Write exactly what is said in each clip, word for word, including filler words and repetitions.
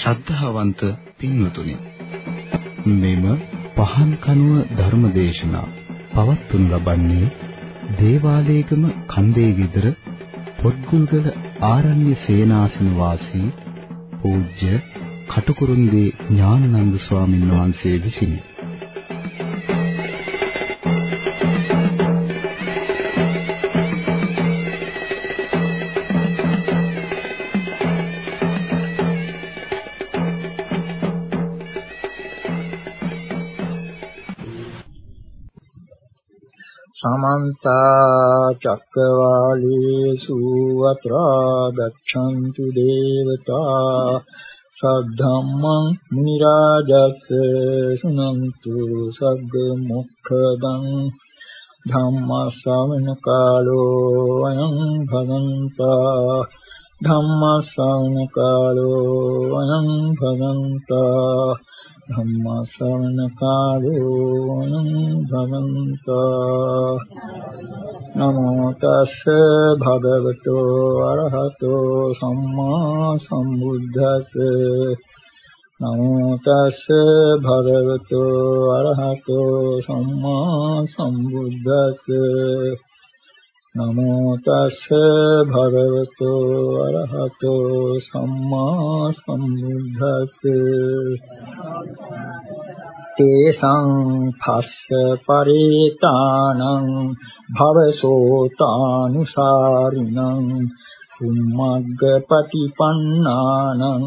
ශ්‍රද්ධාවන්ත පින්වතුනි, මෙම පහන් කනුව ධර්මදේශනා පවත්වනු ලබන්නේ දේවාලේගම කන්දේ විදර පොත්ගුල්ගල ආරණ්‍ය සේනාසන වාසී පූජ්‍ය කටුකුරුන්දී ඥානනන්ද ස්වාමීන් වහන්සේ විසිනි. समन्ता चक्रवालेषु अत्रा गच्छन्तु देवता सद्धम्मं मुनिराजस्य शृण्वन्तु सद्गमुक्खदं धम्मश्रवण कालो अयं भगवन्ता धम्मश्रवण कालो अयं भगवन्ता धम्मश्रवण कालो अयं भगवन्ता नमो तस्से भगवतो अरहतो सम्मा सम्बुद्धस्से नमो तस्से भगवतो अरहतो सम्मा सम्बुद्धस्से नमो तस्से भगवतो अरहतो सम्मा सम्बुद्धस्से तेषां फस्स परेतानं भवसोतानुसारिणं कुम्मग्गपटिपन्नानं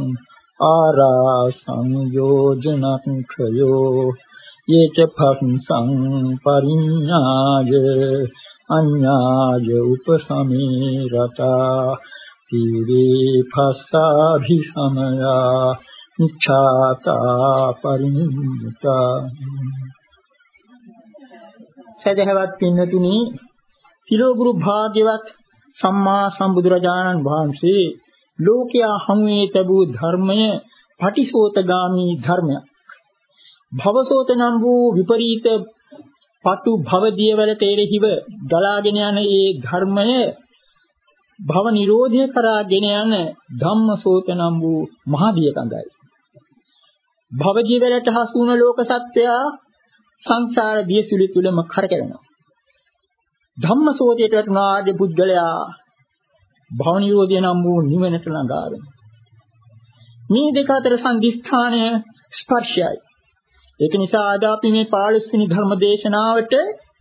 आरासंयोजनक्षयो ये च फंसं परिज्ञाय अन्याय उपसमेरता तीरे फस्साभिसमया निच्छाता परिनिम्मिता. සදහවත් පින්නතුනි, තිලෝගුරු භාග්‍යවත් සම්මා සම්බුදුරජාණන් වහන්සේ ලෝකයා හමුවේ තිබූ ධර්මය පටිසෝතගාමී ධර්මයක්. භවසෝත නම් වූ විපරීත පටු භවදියවලට එරෙහිව ගලාගෙන යන ඒ ධර්මය භව නිරෝධය කරාගෙන යන ධම්මසෝත නම් වූ මහදිය කඳයි. භවජීවලට හසු වුණ ලෝක සත්‍යය සංසාර දියසුලි තුලම කරකැවෙනවා. ධම්මසෝතයට වටුණා ආදී පුද්ගලයා භව නිරෝධය නම් වූ නිවනට ළඟා වෙනවා. මේ දෙක අතර සංදිස්ථානය ස්පර්ශයයි. ඒක නිසා අද අපි මේ පළවෙනි වෙනි ධර්ම දේශනාවට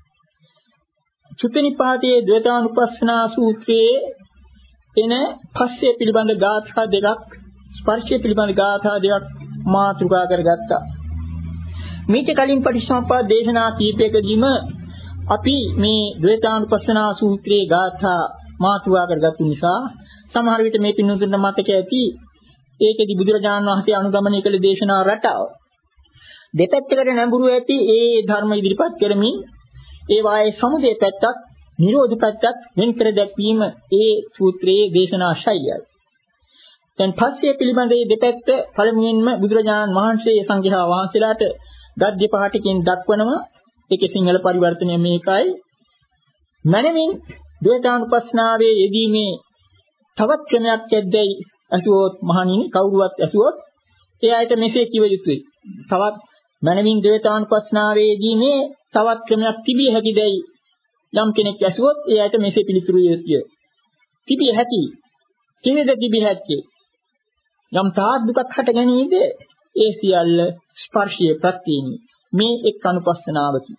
සුත්තිනිපාතයේ ද්වේතානුපස්සනා සූත්‍රයේ එන පස්සේ පිළිබඳ ගාථා දෙකක් ස්පර්ශය පිළිබඳ ගාථා දෙකක් මාතෘකා කරගත්තා. මේක කලින් පටිච්චසමුප්පාද දේශනා කීපයකදීම අපි මේ ද්වේතානුපස්සනා සූත්‍රයේ ගාථා මාතෘකා කරගත්තු නිසා සමහර විට මේ පින්නුතුන්ට මතක ඇති ඒකෙදි බුදුරජාණන් වහන්සේ අනුගමනය කළ දේශනා රටාව දෙපැත්තකට නැඹුරු ඇති ඒ ධර්ම ඉදිරිපත් කරමින් ඒ වායේ සමුදය පැත්තත් නිරෝධ පැත්තත් වෙන් කර දැක්වීම ඒ සූත්‍රයේ දේශනා ශෛලියයි. දැන් පස්සේ පිළිබඳ මේ දෙපැත්ත පළමුවෙන්ම බුදුරජාණන් වහන්සේ සංඝයා වහන්සේලාට ගද්‍ය පාඨකෙන් දක්වනවා. ඒකේ සිංහල පරිවර්තනය මේකයි. මනමින් ද්වේතානුපස්සනාවේ යෙදීමේ තවත් ක්‍රමයක් ඇද්දයි අසුවොත් මහණෙනි කවුරුවත් අසුවොත් ඒ අයට මෙසේ කිව යුතුයි. තවත් මනමින් ද්වේතානුපස්සනාවේ යෙදීමේ තවත් ක්‍රමයක් තිබිය හැකිදයි යම් කෙනෙක් අසුවොත් ඒ අයට මෙසේ පිළිතුරු යුතුය. තිබිය හැකි. කිනෙද තිබිය හැක්කේ? යම් තාක් දුකක් හට ගැනීමද ඒ සියල්ල ස්පර්ශයේ ප්‍රත්‍යේනි. මේ එක් අනුපස්සනාවකි.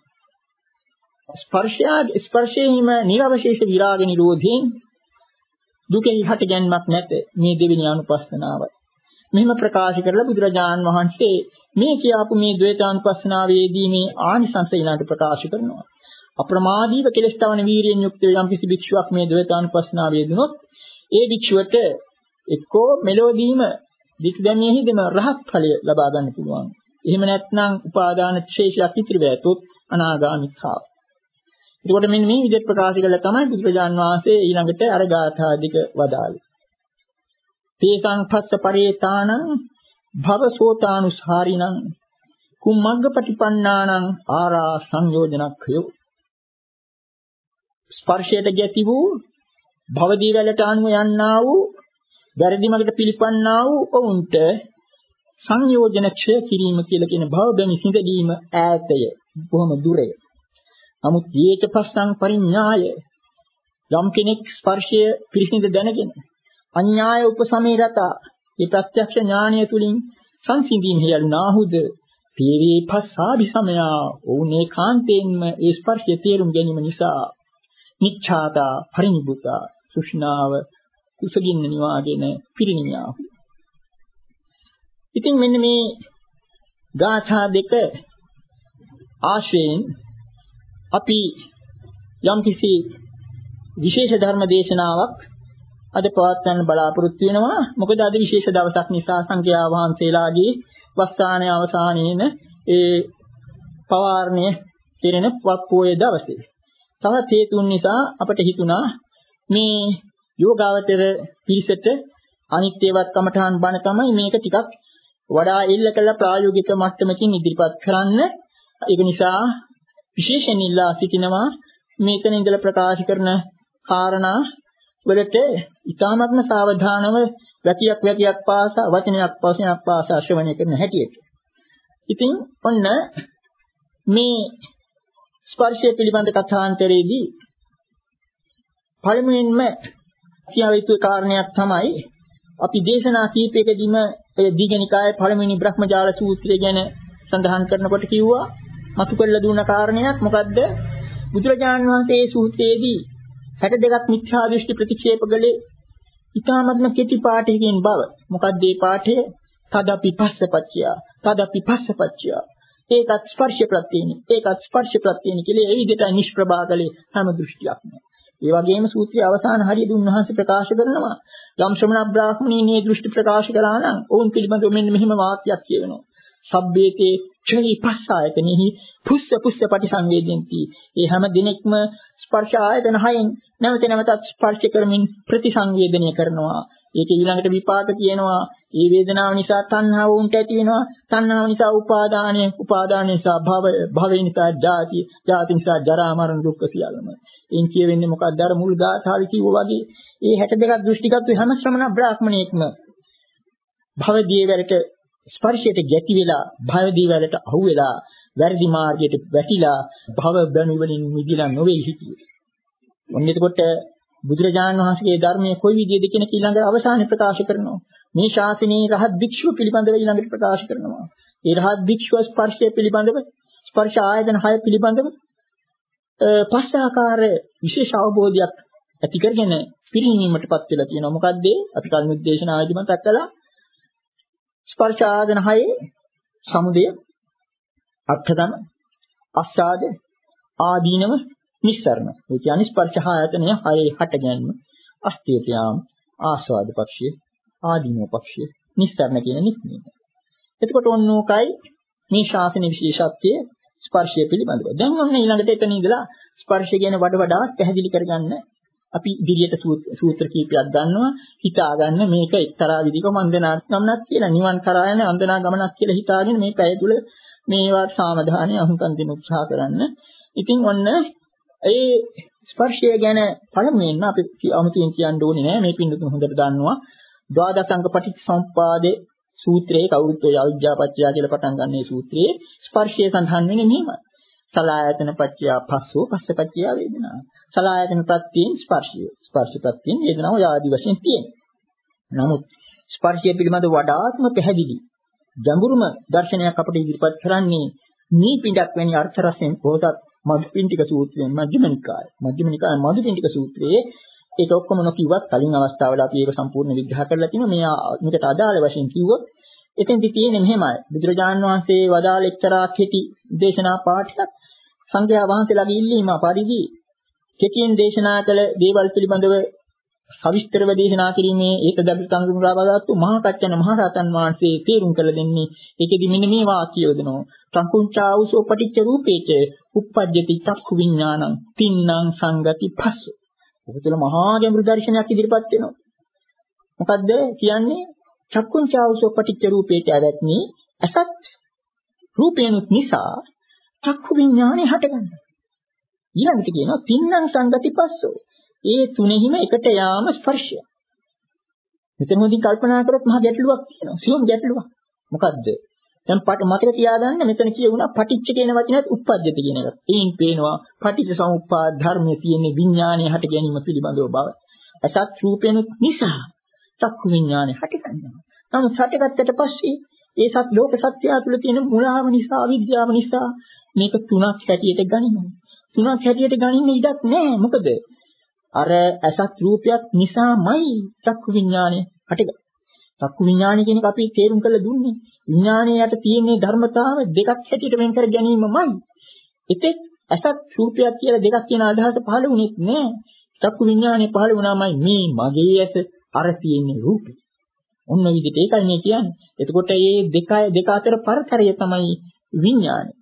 ස්පර්ශය ස්පර්ශයෙන්ම නිරවශේෂ විරාග නිරෝධයෙන් දුකෙහි හට ගැනීමක් නැත. මේ දෙවෙනි අනුපස්සනාවයි. මෙහිම ප්‍රකාශ කරලා බුදුරජාණන් වහන්සේ මේ කියාපු මේ ද්වේතානුපස්සනාවේදී මේ ආනිසංස ඊළඟට ප්‍රකාශ කරනවා. අප්‍රමාදීව කෙලස් තවන වීරියෙන් යුක්ත යම් කිසි භික්ෂුවක් මේ ද්වේතානුපස්සනාවේ යෙදුනොත් ඒ භික්ෂුවට එක්කෝ මෙලොවදීම වික්දම්යෙහිදීම රහත් ඵලය ලබා ගන්න පුළුවන්. එහෙම නැත්නම් උපාදාන ශේෂයක් ඉතිරි වෙතොත් අනාගාමිකාව. එතකොට මෙන්න මේ විදිහට ප්‍රකාශ කළා තමයි බුදුරජාන් වහන්සේ ඊළඟට අර ගාථා දෙක වදාළේ. තේසං පස්ස පරේතානං භවසෝතානුසාරිණං කුම්මග්ගපටිපන්නානං ආරා සංයෝජනක්ඛයෝ. ස්පර්ශයට ගැති වූ භවදී වලට අනුව යන්නා වූ වැරදි මගට පිළිපන්නා වූ ඔවුන්ට සංයෝජන ක්ෂය කිරීම කියලා කියන භව බැමි සිඳීම ඈතය බොහොම දුරය. නමුත් ඊට පස්සන් පරිඥාය යම් කෙනෙක් ස්පර්ශය පිරිසිඳ දැනගෙන අඥාය උපසමේ රතා ඒ ප්‍රත්‍යක්ෂ ඥානය තුලින් සංසිඳීම හේලුනාහුද තේරේ පස්සාභි සමයා ඕනේ කාන්තේන්ම ඒ ස්පර්ශය තේරුම් ගැනීම නිසා නිච්ඡාතා පරිනිබුතා සුෂ්ණාව කුසගින්න නිවාගෙන පිරිනිමියා. ඉතින් මෙන්න මේ ගාථා දෙක ආශ්‍රයෙන් අපි යම්කිසි විශේෂ ධර්ම දේශනාවක් අද පවත්වන්න බලාපොරොත්තු වෙනවා. මොකද අද විශේෂ දවසක් නිසා සංඝයා වහන්සේලාගේ වස්සානයේ අවසානයේන ඒ පවාරණය කෙරෙන පොයේ දවසේ. තවත් හේතුන් නිසා අපට හිතුණා මේ යෝගාවචර පිළිසෙට අනිත්‍යවත් කමඨාන් බණ තමයි මේක ටිකක් වඩා එල්ල කළ ප්‍රායෝගික මට්ටමකින් ඉදිරිපත් කරන්න. ඒක නිසා විශේෂයෙන් ඉල්ලා සිටිනවා මේකෙන් ඉඳලා ප්‍රකාශ කරන කාරණා වලට ඊ타මත්ම සාවධානව ගතියක් වැටියක් පාසා වචනයක් වචනයක් පාසා ශ්‍රවණය කරන හැටියට. ඉතින් ඔන්න මේ ස්පර්ශය පිළිබඳ කථාන්තරයේදී පළමුවෙන්ම කියා යුතු කාරණයක් තමයි අපි දේශනා කීපයකදීම ඒ දීඝනිකායේ පළමුවෙනි බ්‍රහ්මජාල සූත්‍රය ගැන සඳහන් කරනකොට කිව්වා මතු කරලා දුන්න කාරණයක් මොකද්ද? බුදුරජාණන් වහන්සේ මේ සූත්‍රයේදී හැට දෙකක් මිත්‍යා දෘෂ්ටි ප්‍රතික්ෂේප කළේ ඊ타මත්ම කෙටි පාඨයකින් බව. මොකද්ද මේ පාඨය? තදපි පස්සපච්චය තදපි පස්සපච්චය ඒකත් ස්පර්ශ ප්‍රත්‍යේනි ඒකත් ස්පර්ශ ප්‍රත්‍යේනි කියලා ඒ විදිහට නිෂ්ප්‍රභා කළේ හැම දෘෂ්ටියක්ම. ඒ වගේම සූත්‍රයේ අවසාන හරියට උන්වහන්සේ ප්‍රකාශ කරනවා යම් ශ්‍රමණ බ්‍රාහ්මණීන් මේ දෘෂ්ටි ප්‍රකාශ කළා නම් ඔවුන් පිළිබඳව මෙන්න මෙහිම වාක්‍යයක් කියවෙනවා. සබ්බේතේ ඡයි පස්සායතනෙහි පුස්ස පුස්ස පටිසංවේදෙන්ති. ඒ හැම දිනෙකම ස්පර්ශ ආයතන හයෙන් නැවත නැවතත් ස්පර්ශ කරමින් ප්‍රතිසංවේදනය කරනවා. ඒක ඊළඟට විපාක කියනවා. ඒ වේදනාව නිසා තණ්හාව උන්ට ඇති වෙනවා. තණ්හාව නිසා උපාදානය, උපාදාන නිසා භව, භවය නිසා ජාති, ජාති නිසා ජරා මරණ දුක්ඛ සියල්ලම. එයින් කියවෙන්නේ මොකක්ද? අර මුල් ගාථාවේ කිව්වා වගේ ඒ හැට දෙකක් දෘෂ්ටිගත හැම ශ්‍රමණ බ්‍රාහ්මණයෙක්ම භව දියවැලට ස්පර්ශයට ගැටි වෙලා භව දියවැලට අහු වෙලා වැරදි මාර්ගයට වැටිලා භව බැමි වලින් මිදලා නොවේ හිටියේ. ඔන්න එතකොට බුදුරජාණන් වහන්සේගේ ධර්මයේ කොයි විදිහද කියන ඊළඟ අවසානයේ ප්‍රකාශ කරනවා. මේ ශාසනයේ රහත් භික්ෂුව පිළිබඳව ඊළඟට ප්‍රකාශ කරනවා. ඒ රහත් භික්ෂුව ස්පර්ශය පිළිබඳව ස්පර්ශ ආයතන හය පිළිබඳව පස් ආකාර විශේෂ අවබෝධයක් ඇති කරගෙන පිරිනීමටපත් වෙලා තියෙනවා. මොකද්ද? අපි කලින් උද්දේශනාවේදී මතක් කළා. ස්පර්ශ ආයතන හයේ සමුදය, අත්ථදම, අස්සාද, ආදීනව, නිස්සරණ. ඒ කියන්නේ ස්පර්ශ ආයතනය හයේ හට ගැනීම, අස්තියට යාම, ආස්වාද පක්ෂය, ආදීනව පක්ෂය, නිස්සරණ කියන නික්මීම. එතකොට ඕනෝකයි මේ ශාසනයේ විශේෂත්වය ස්පර්ශය පිළිබඳව. දැන් ඔන්න ඊළඟට එතන ඉඳලා ස්පර්ශය ගැන වඩ වඩා පැහැදිලි කරගන්න අපි ඉදිරියට සූත්‍ර කීපයක් ගන්නවා. හිතා ගන්න මේක එක්තරා විදිහක වන්දනා ගමනක් කියලා, නිවන් කරා යන වන්දනා ගමනක් කියලා හිතාගෙන මේ පැය තුල මේවා සාමධානය අහුම්කම් දෙන්න උත්සාහ කරන්න. ඉතින් ඔන්න ඒ ස්පර්ශය ගැන පළමුවෙන් අපි අමුතුවෙන් කියන්න ඕනේ නෑ. මේ පින්නතුන් හොඳට දන්නවා. ද්වාදසංග පටිච්චසමුප්පාදේ සූත්‍රයේ කවුරුත් ඔය අවිජ්ජාපච්චය කියලා පටන් ගන්න මේ සූත්‍රයේ ස්පර්ශය සඳහන් වෙන්නේ මෙහෙමයි. සලආයතන පච්චය පස්සෝ පස්සපච්චය වේදනා. සලආයතන ප්‍රත්‍යයෙන් ස්පර්ශය. ස්පර්ශ ප්‍රත්‍යයෙන් වේදනාව ආදී වශයෙන් තියෙනවා. නමුත් ස්පර්ශය පිළිබඳ වඩාත්ම පැහැදිලි ගැඹුරුම දර්ශනයක් අපිට ඉදිරිපත් කරන්නේ මේ පිටක් වැනි අර්ථ රසෙන් පොතත් මධුපිණ්ඩික සූත්‍රයෙන් මජ්ක්‍ධිම නිකාය. මජ්ක්‍ධිම නිකාය මධුපිණ්ඩික සූත්‍රයේ ඒක ඔක්කොම නොකියුවත් කලින් අවස්ථාවල අපි ඒක සම්පූර්ණ විග්‍රහ කරලා තිනවා. මේ මේකට අදාළ වශයෙන් කිව්වොත් එතෙන්දි තියෙන්නේ මෙහෙමයි. බුදුරජාණන් වහන්සේ වදාළ එක්තරා කෙටි දේශනා පාඨයක් සංඝයා වහන්සේලාගේ ඉල්ලීම පරිදි කෙටියෙන් දේශනා කළ දේවල් පිළිබඳව සවිස්තරව දේශනා කිරීමේ ඒකදබ්බ සංග්‍රහවගත්තු මහා කච්චන මහ රහතන් වහන්සේ තේරුම් කළ දෙන්නේ. ඒකෙදි මෙන්න මේ වාක්‍යය යොදනවා. සංකුංචාවුසෝ පටිච්ච රූපේච උප්පජ්ජති චක්ඛු විඥානං තින්නම් සංගති පස්ස. ඔක තුළ මහා ගැඹුරු දර්ශනයක් ඉදිරිපත් වෙනවා. මොකද්ද කියන්නේ? චක්කුංචාවුසෝ පටිච්ච රූපේච ඇවැත්නි අසත් රූපේනුත් නිසා චක්ඛු විඥානේ හටගන්නවා. ඊළඟට කියනවා තින්නම් සංගති පස්සෝ. ඒ තුනෙහිම එකට යාම ස්පර්ශය. මෙතනදී කල්පනා කරොත් මහා ගැටලුවක් තියෙනවා. සියුම් ගැටලුවක්. මොකද්ද? දැන් පට මතක තියාගන්න මෙතන කියුණා පටිච්ච කියන වචනයත් උප්පජ්ජති කියන එක. එයින් පේනවා පටිච්ච සමුප්පාද ධර්මයේ තියෙන විඥානයේ හට ගැනීම පිළිබඳව බව. අසත් රූපේන නිසා චක්කු විඥානේ හටගන්නවා. නමුත් හටගත්තට පස්සේ ඒ සත් ලෝක සත්‍යය තුළ තියෙන මුලාව නිසා අවිද්‍යාව නිසා මේක තුනක් හැටියට ගනිනවා. තුනක් හැටියට ගනින්න ඉඩක් නැහැ. මොකද අර අසත් රූපයක් නිසාමයි චක්කු විඥානේ හටගන්නේ. චක්කු විඥානය කියන එක අපි තේරුම් කරලා දුන්නේ. විඥානයේ යට තියෙන ධර්මතාව දෙකක් හැටියට වෙන් කර ගැනීමමයි. ඒකෙත් අසත් රූපයක් කියලා දෙකක් කියන අදහස පහළ වුණෙත් නෑ. චක්කු විඥානය පහළ වුණාමයි මේ මගේ ඇස අර තියෙන රූපේ. ඔන්න විදිහට ඒකයි මේ කියන්නේ. එතකොට මේ දෙක දෙක අතර පරතරය තමයි විඥානය.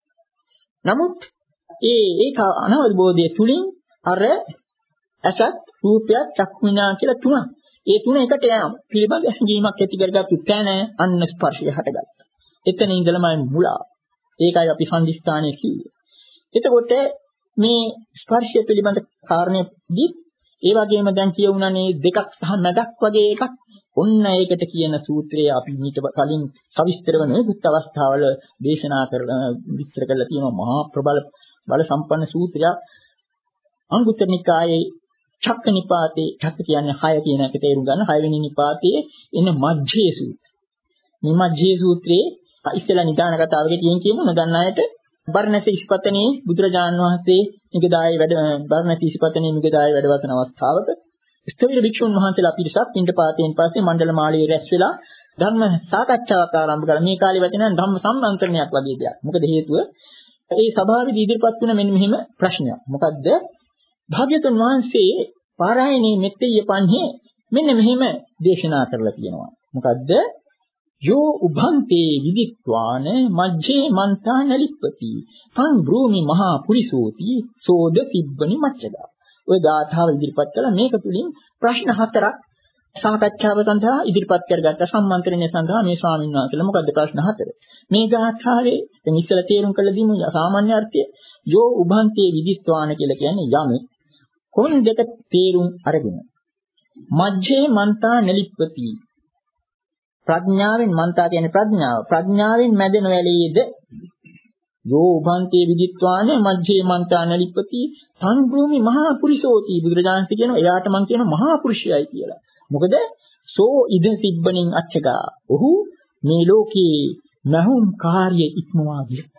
නමුත් ඒ ඒක අනවබෝධය තුලින් අර අසත් රූපයක් චක්කු විඥාන කියලා තුනක්. ඒ තුන එකට යෑම පිළිබඳ හැඟීමක් ඇති කරගත්තු තැන අන්න ස්පර්ශය හටගත්තා. එතන ඉඳලමයි මුලා. ඒකයි අපි සංදිස්ථානයේ කිව්වේ. එතකොට මේ ස්පර්ශය පිළිබඳ කාරණේදී ඒ වගේම දැන් කියවුණානේ දෙකක් සහ මැදක් වගේ එකක්. ඔන්න ඒකට කියන සූත්‍රය අපි ඊට කලින් සවිස්තරව නෙවෙයි අවස්ථාවල දේශනා කරලා විස්තර කරලා තියෙනවා මහා ප්‍රබල බල සම්පන්න සූත්‍රයක්. අංගුත්තර නිකායේ චක්ක නිපාතේ චක්ක කියන්නේ හය කියන එක තේරුම් ගන්න හයවෙනි නිපාතයේ එන මජ්ජේ සූත්‍රය. මේ මජ්ජේ සූත්‍රයේ ඉස්සෙල්ලා නිදාන කතාවකදී කියන කියමු නදන්න අයට බර්ණැස ඉස්පතනේ බුදුරජාන් වහන්සේ නිගදායේ වැඩ බර්ණැස ඉස්පතනේ නිගදායේ වැඩ වසන අවස්ථාවක ස්ථවිර භික්ෂුන් වහන්සේලා පිරිසක් පින්ඩපාතයෙන් පස්සේ මණ්ඩල මාලයේ රැස් වෙලා ධර්ම සාකච්ඡාවක් ආරම්භ කළා. මේ කාලේ වචන ධම්ම සම්මන්ත්‍රණයක් වගේ දෙයක්. මොකද හේතුව ඒ සභාවේදී ඉදිරිපත් වුණ මෙන්න මෙහිම ප්‍රශ්නයක්. මොකද්ද? භාග්‍යතුන් වහන්සේ පාරායනේ මෙත්තේ පන්හේ මෙන්න මෙහෙම දේශනා කරලා තියෙනවා. මොකද්ද? යෝ උභන්තේ විදිත්වාන මජ්ජේ මන්තා නලිප්පති තං භූමි මහා පුරිසෝති සෝද සිබ්බනි මච්චදා. ඔය ගාථාව ඉදිරිපත් කළා. මේක තුලින් ප්‍රශ්න හතරක් සාකච්ඡාව සඳහා ඉදිරිපත් කරගත්ත සම්මන්ත්‍රණය සඳහා මේ ස්වාමීන් වහන්සේලා මොකද්ද ප්‍රශ්න හතර? මේ ගාථාවේ දැන් ඉස්සලා තේරුම් කළ දීමු සාමාන්‍ය අර්ථය යෝ උභන්තේ විදිත්වාන කියලා කියන්නේ යමෙක් කොන් දෙක තේරුම් අරගෙන මජ්ජේ මන්තා නලිප්පති ප්‍රඥාවෙන් මන්තා කියන්නේ ප්‍රඥාව ප්‍රඥාවෙන් මැදෙන වැලේද යෝ උභන්තේ විදිත්වාන මජ්ජේ මන්තා නලිප්පති තං භූමි මහා පුරිසෝති බුදුරජාණන් කියනවා එයාට මං කියන මහා පුරුෂයයි කියලා. මොකද සෝ ඉද සිබ්බණින් අච්චගා ඔහු මේ ලෝකේ මහුම් කාර්ය ඉක්මවා ගියා.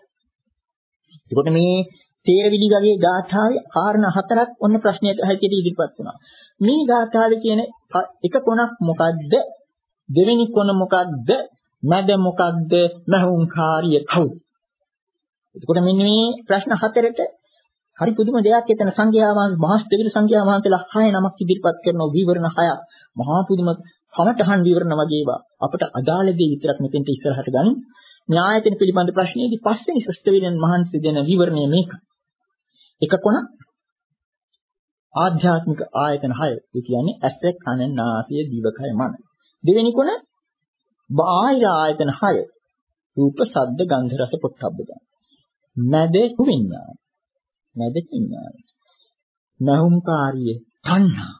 ඒකට මේ තේරවිලි වගේ ගාථාවේ කාරණා හතරක් ඔන්න ප්‍රශ්නයට හැටියට ඉදිරිපත් වුණා. මේ ගාථාවේ කියන එක කොනක් මොකද්ද? දෙවෙනි කොන මොකද්ද? මැද මොකද්ද? මහුම් කාර්ය කවුද? එතකොට මෙන්න මේ ප්‍රශ්න හතරට හරි පුදුම දෙයක් එතන සංඝයා වහන්සේ මහස්තවිර සංඝයා වහන්සේලා හය නමක් ඉදිරිපත් කරන විවරණ හයක් මහා පුදුම කමඨහන් විවරණ වගේ ඒවා අපට අදාළ දේ විතරක් මෙතෙන්ට ඉස්සරහට ගන්න. න්‍යායතන පිළිබඳ ප්‍රශ්නේදී පස්වෙනි ශ්‍රේෂ්ඨවිරණ මහන්සිය දෙන විවරණය මේක. එක කොන ආධ්‍යාත්මික ආයතන හය. ඒ කියන්නේ ඇස, කන, නාසය, දිවකය, මන. දෙවෙනි කොන බාහිර ආයතන හය. රූප, ශබ්ද, ගන්ධ, රස, පොට්ටබ්බ ධම්ම. මැද විඥාන. මැද විඥාන. නහුම්කාරිය තණ්හා.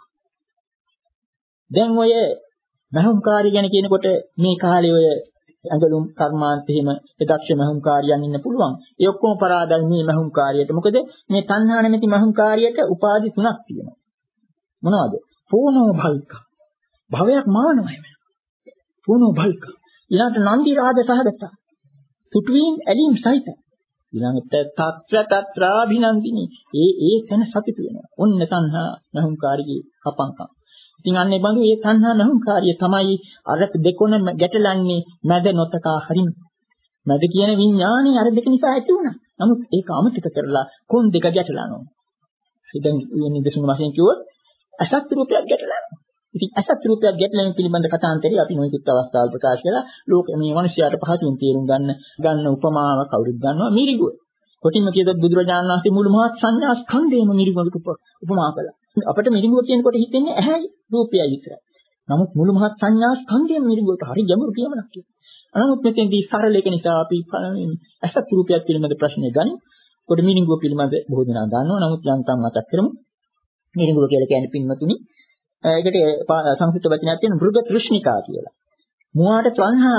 දැන් ඔය නහුම්කාරිය ගැන කියනකොට මේ කාලේ ඔය ඇඟලුම් කර්මාන්ත එහෙම දක්ෂ මහුම්කාරියන් ඉන්න පුළුවන්. ඒ ඔක්කොම පරාදයි මේ මහුම්කාරියට. මොකද මේ තණ්හා නැමැති මහුම්කාරියට උපාදි තුනක් තියෙනවා. මොනවද? පූර්ණෝ භල්ක. භවයක් මානවයම. පූර්ණෝ භල්ක. ඊළඟට නන්දි රාජ සහගත. තුටුවීම් ඇලීම් සහිත. ඊළඟට తත්‍ර తත්‍රාභිනන්දිනී. ඒ ඒ තැන සතුට වෙනවා. ඔන්න තණ්හා මහුම්කාරියේ කපංකම්. ඉතින් අන්නේ බඳු මේ තණ්හා නහුම්කාරිය තමයි අර දෙකොන ගැටලන්නේ මැද නොතකා හරින්. මැද කියන විඥානේ අර දෙක නිසා ඇති වුණා. නමුත් ඒක අමතක කරලා කොන් දෙක ගැටලනවා. ඉතින් මේ නිදසුන වශයෙන් කිව්වොත් අසත් රූපයක් ගැටලනවා. ඉතින් අසත් රූපයක් ගැටලීම පිළිබඳ කතාන්තරي අපි නොයෙකුත් අවස්ථාවල් ප්‍රකාශ කළා. ලෝකෙ මේ මිනිස්යාට පහසුවෙන් තේරුම් ගන්න ගන්න උපමාව කවුරුත් ගන්නවා මිරිගුව. කොටින්ම කියතොත් බුදුරජාණන් වහන්සේ මුළු මහත් සංඥා ස්කන්ධයම මිරිගුවට උපමා කළා. අපිට මිරිඟුව කියනකොට හිතෙන්නේ ඇහැයි රූපයයි විතරයි. නමුත් මුළු මහත් සංඥා ස්කන්ධයම මිරිඟුවට හරි ගැඹුරු කියමනක් කියනවා. නමුත් මෙතෙන්දී සරල එක නිසා අපි අසත් රූපයක් පිළිබඳ ප්‍රශ්නේ ගනි. කොට මිරිඟුව පිළිබඳ බොහෝ දෙනා දන්නවා. නමුත් යන්තම් මතක් කරමු. මිරිඟුව කියලා කියන්නේ පින්වතුනි. ඒකට සංස්කෘත වචනයක් තියෙනවා මෘග තෘෂ්ණිකා කියලා. මුවාට තණ්හාව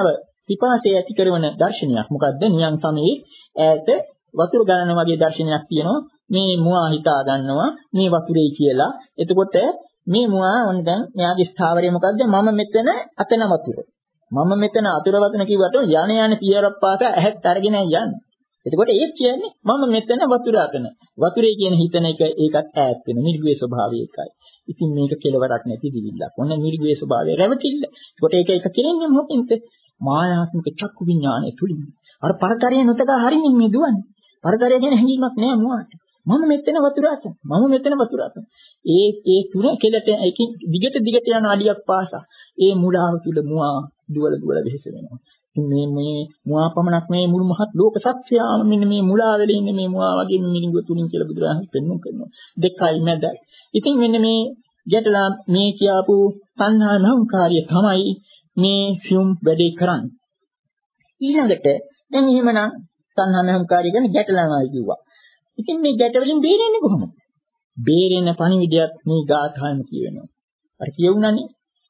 පිපාසය ඇති කරන දර්ශනයක්. මොකද්ද? නියම් සමයේ ඈත වතුර ගලන වගේ දර්ශනයක් තියෙනවා. මේ මුවා හිතා ගන්නවා මේ වතුරේ කියලා. එතකොට මේ මුවා ඔන්න දැන් මෙයාගේ ස්ථාවරය මොකද්ද? මම මෙතන අතන වතුර. මම මෙතන අතුර වතන කිව්වට යණ යන පියරක් පාස ඇහත් අරගෙන යන්නේ. එතකොට ඒත් කියන්නේ මම මෙතන වතුර අතන. වතුරේ කියන හිතන එක ඒකත් ඈත් වෙන නිර්ගුවේ ස්වභාවය එකයි. ඉතින් මේක කෙලවරක් නැති දිවිල්ලක්. ඔන්න නිර්ගුවේ ස්වභාවය රැවටිල්ල. ඒකට ඒක එක කෙරෙන්නේ මොකෙන්ද? මායාත්මක චක්කු විඥානය තුලින්. අර පරතරය නොතකා හරින්නේ මේ දුවන්නේ. පරතරය ගැන හැඟීමක් නෑ මොවාට. මම මෙතන වතුර අතන. මම මෙතන වතුර අතන. ඒ ඒ තුන කෙලට ඒකින් දිගට දිගට යන අඩියක් පාසා ඒ මුලාව තුල මුවා දුවල දුවල වෙහෙස වෙනවා. මේ මේ මුවා පමණක් මේ මුළු මහත් ලෝක සත්‍යයම මෙන්න මේ මුලාවල ඉන්නේ මේ මුවා වගේ මිනිඟු තුලින් කියලා බුදුරජාණන් පෙන්වන්න කරනවා. දෙකයි මැදයි. ඉතින් මෙන්න මේ ගැටලා මේ කියපු තණ්හා නංකාරිය තමයි මේ සියුම් වැඩේ කරන්නේ. ඊළඟට දැන් එහෙමනම් තණ්හා නංකාරිය ගැන ගැටලනවා කිව්වා. ඉතින් මේ ගැටවලින් බේරෙන්නේ කොහොමද? බේරෙන පණිවිඩයක් මේ ගාථාවෙම කියවෙනවා. අර කියුණානේ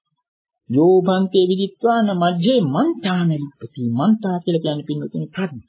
යෝබන්තේ විදිත්වාන මජ්ජේ මන්තානලිපති මන්තා කියලා කියන්නේ පින්වතුනි ප්‍රඥා.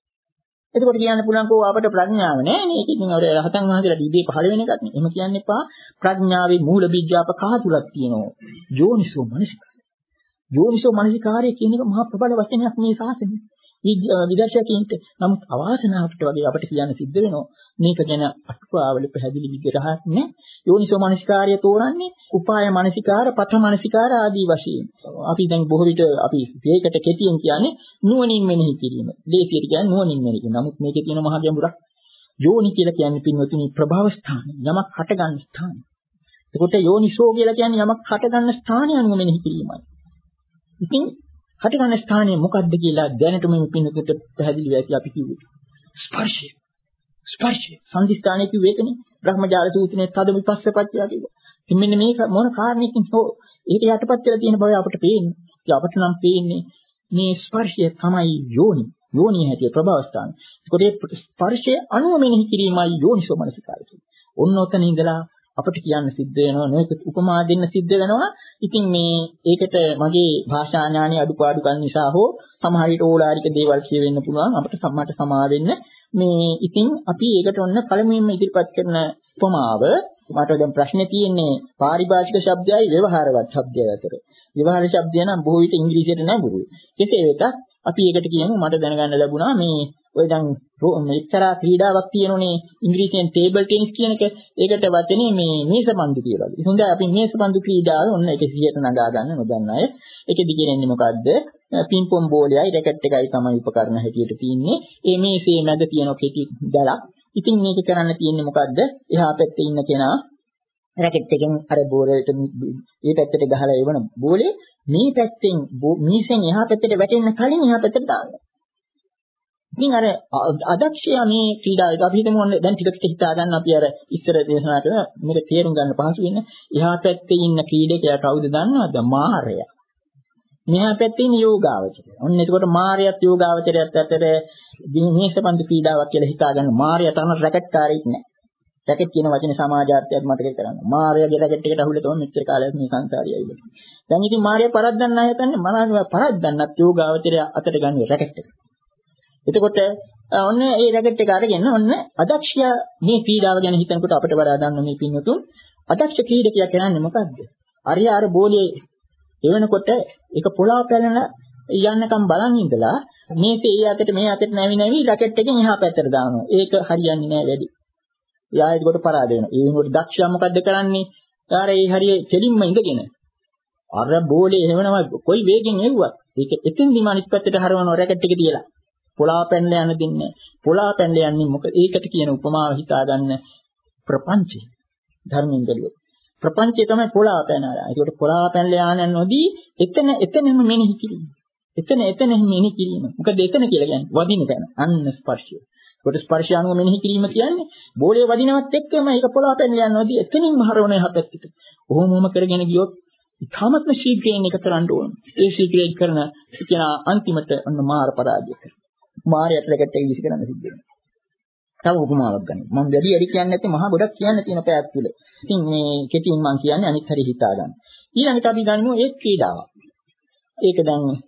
එතකොට කියන්න පුළුවන් කෝ අපට ප්‍රඥාව නැහැ නේ. ඒක ඉතින් අර රහතන් වහන්සේලා දීපේ පහළ වෙන එකක් නේ. එහෙම කියන්න එපා. ප්‍රඥාවේ මූල බීජාප කහ තුලක් තියෙනවා. යෝනිසෝ මනසිකාරය. යෝනිසෝ මනසිකාරය කියන එක මහා ප්‍රබල වචනයක් මේ ශාසනයේ. විදර්ශකයන්ට නමුත් අවාසනාවට වගේ අපිට කියන්න සිද්ධ වෙනවා මේක ගැන අටුවාවල පැහැදිලි විග්‍රහයක් නැහැ. යෝනිසෝ මනසිකාර්ය තෝරන්නේ උපාය මනසිකාර, පත මනසිකාර ආදී වශයෙන්. අපි දැන් බොහෝ විට අපි මේකට කෙටියෙන් කියන්නේ නුවණින් මෙනෙහි කිරීම. ලේසියට කියන්නේ නුවණින් මෙනෙහි කිරීම. නමුත් මේකේ තියෙන මහා ගැඹුරක්. යෝනි කියලා කියන්නේ පින්වතුනි ප්‍රභව ස්ථාන, යමක් හට ගන්න ස්ථාන. ඒකට යෝනිසෝ කියලා කියන්නේ යමක් හට ගන්න ස්ථානය අනුව මෙනෙහි කිරීමයි. ඉතින් හට ගන්න ස්ථානය මොකක්ද කියලා දැනට මේ පින්නකට පැහැදිලි වෙයි අපි කිව්වේ. ස්පර්ශය. ස්පර්ශය. සංදිස්ථානයේ කිව්වේ ඒකනේ. බ්‍රහ්මජාල සූත්‍රයේ තද විපස්සපච්චය කිව්වා. ඉතින් මෙන්න මේක මොන කාරණයකින් හෝ ඒක යටපත් වෙලා තියෙන බව අපිට පේන්නේ. ඉතින් අපිට නම් පේන්නේ මේ ස්පර්ශය තමයි යෝනි. යෝනිය හැටිය ප්‍රභව ස්ථාන. ඒකට ඒ ස්පර්ශය අනුව මෙනෙහි කිරීමයි යෝනිසෝ මනසිකාරය කියන්නේ. ඔන්න ඔතන ඉඳලා අපිට කියන්න සිද්ධ වෙනවා නේද? උපමා දෙන්න සිද්ධ වෙනවා. ඉතින් මේ ඒකට මගේ භාෂා ඥානෙ අඩුපාඩුකම් නිසා හෝ සමහර විට ඕලාරික දේවල් කියවෙන්න පුළුවන්. අපිට සම්මත සමා වෙන්න. මේ ඉතින් අපි ඒකට ඔන්න පළමුවෙන්ම ඉදිරිපත් කරන උපමාව මට දැන් ප්‍රශ්නේ තියෙන්නේ පාරිභාෂික ශබ්දයයි ව්‍යවහාරවත් ශබ්දයයි අතර. ව්‍යවහාර ශබ්දය නම් බොහෝ විට ඉංග්‍රීසියට නැඹුරුයි. කෙසේ වෙතත් අපි ඒකට කියමු මට දැනගන්න ලැබුණා මේ ඔය දැන් එක්තරා ක්‍රීඩාවක් තියෙනුනේ ඉංග්‍රීසියෙන් ටේබල් ටෙනිස් කියන එක. ඒකට වචනේ මේ මේසබන්දු කියලා. ඒ හොඳයි අපි මේසබන්දු ක්‍රීඩාව ඔන්න එකසියට නගා ගන්න නොදන්න අය. ඒකෙදි කියන්නේ මොකද්ද? පින්පොම් බෝලයයි රැකට් එකයි තමයි උපකරණ හැටියට තියෙන්නේ. ඒ මේසේ මැද තියෙන කෙටි දලක්. ඉතින් මේක කරන්න තියෙන්නේ මොකද්ද? එහා පැත්තේ ඉන්න කෙනා රැකට් එකෙන් අර බෝලයට මේ පැත්තට ගහලා එවන බෝලේ මේ පැත්තෙන් මේසෙන් එහා පැත්තට වැටෙන්න කලින් එහා පැත්තට දානවා. ඉතින් අර අදක්ෂයා මේ ක්‍රීඩාවට අපි හිතමු දැන් ටික ටික හිතා ගන්න අපි අර ඉස්සර දේශනා කරන මේක තේරුම් ගන්න පහසු වෙන එහා පැත්තේ ඉන්න ක්‍රීඩකයා කවුද දන්නවද? මාරයා. මෙහා පැත්තේ ඉන්න යෝගාවචරය. ඔන්න එතකොට මාරයත් යෝගාවචරයත් අතර මේසපන්දු ක්‍රීඩාවක් කියලා හිතා ගන්න. මාරයා තමයි රැකට් කාරයෙක් නෑ. රැකට් කියන වචනේ සමාජාර්ථයක් මතක කරගන්න. මාරයාගේ රැකට් එකට අහුල තමයි මෙච්චර කාලයක් මේ සංසාරය ඇවිල්ලා. දැන් ඉතින් මාරයා පරද්දන්න නැහැ හිතන්නේ මනෝව පරද්දන්නත් යෝගාවචරය අතට ගන්න රැකට් එක. එතකොට ඔන්න ඒ රැකට් එක අරගෙන ඔන්න අදක්ෂයා මේ ක්‍රීඩාව ගැන හිතනකොට අපිට වඩා දන්න මේ පින්නතුන් අදක්ෂ ක්‍රීඩකයා කරන්නේ මොකද්ද? අරියා අර බෝලේ එවනකොට ඒක පොළාව පැලන යන්නකම් බලන් ඉඳලා මේසේ ඒ අතට මේ අතට නැවි නැවි රැකට් එකෙන් එහා පැත්තට දානවා. ඒක හරියන්නේ නැහැ වැඩි. යා ඒකට පරාද වෙනවා. ඒ වෙනකොට දක්ෂයා මොකද්ද කරන්නේ? යාර ඒ හරිය දෙලින්ම ඉඳගෙන අර බෝලේ එවනවා කොයි වේගෙන් එව්වත් ඒක එතින්දිම අනිත් පැත්තට හරවනවා රැකට් එක තියලා. පොළාව පැනලා යන දෙන්නේ. පොළාව පැනලා යන්නේ මොකද? ඒකට කියන උපමාව හිතා ගන්න ප්‍රපංචය. ධර්මයෙන් බැලුවොත්. ප්‍රපංචය තමයි පොළාව පැනලා. ඒකට පොළාව පැනලා යන නොදී එතන එතනම මෙනෙහි කිරීම. එතන එතනම මෙනෙහි කිරීම. මොකද එතන කියලා කියන්නේ වදින තැන. අන්න ස්පර්ශය. ඒකට ස්පර්ශය අනුව මෙනෙහි කිරීම කියන්නේ බෝලේ වදිනවත් එක්කම ඒක පොළාව පැනලා යන නොදී එතනින්ම හරවන යහපැත්තට. කොහොමම කරගෙන ගියොත් ඉතාමත්ම ශීඝ්‍රයෙන් එක කරන්න ඕන. ඒ ශීඝ්‍රයෙන් කරන කියන අන්තිමට අන්න මාර පරාජය කරනවා. මාරයට රැකට් එක විසි කරන්න සිද්ධ වෙනවා. තව උපමාවක් ගන්න. මම වැඩි වැඩි කියන්නේ නැත්නම් මහා ගොඩක් කියන්න තියෙන පැයක් තුල. ඉතින් මේ කෙටියෙන් මම කියන්නේ අනිත් හරිය හිතා ගන්න. ඊළඟට අපි ගන්නවා ඒ ක්‍රීඩාව. ඒක දැන්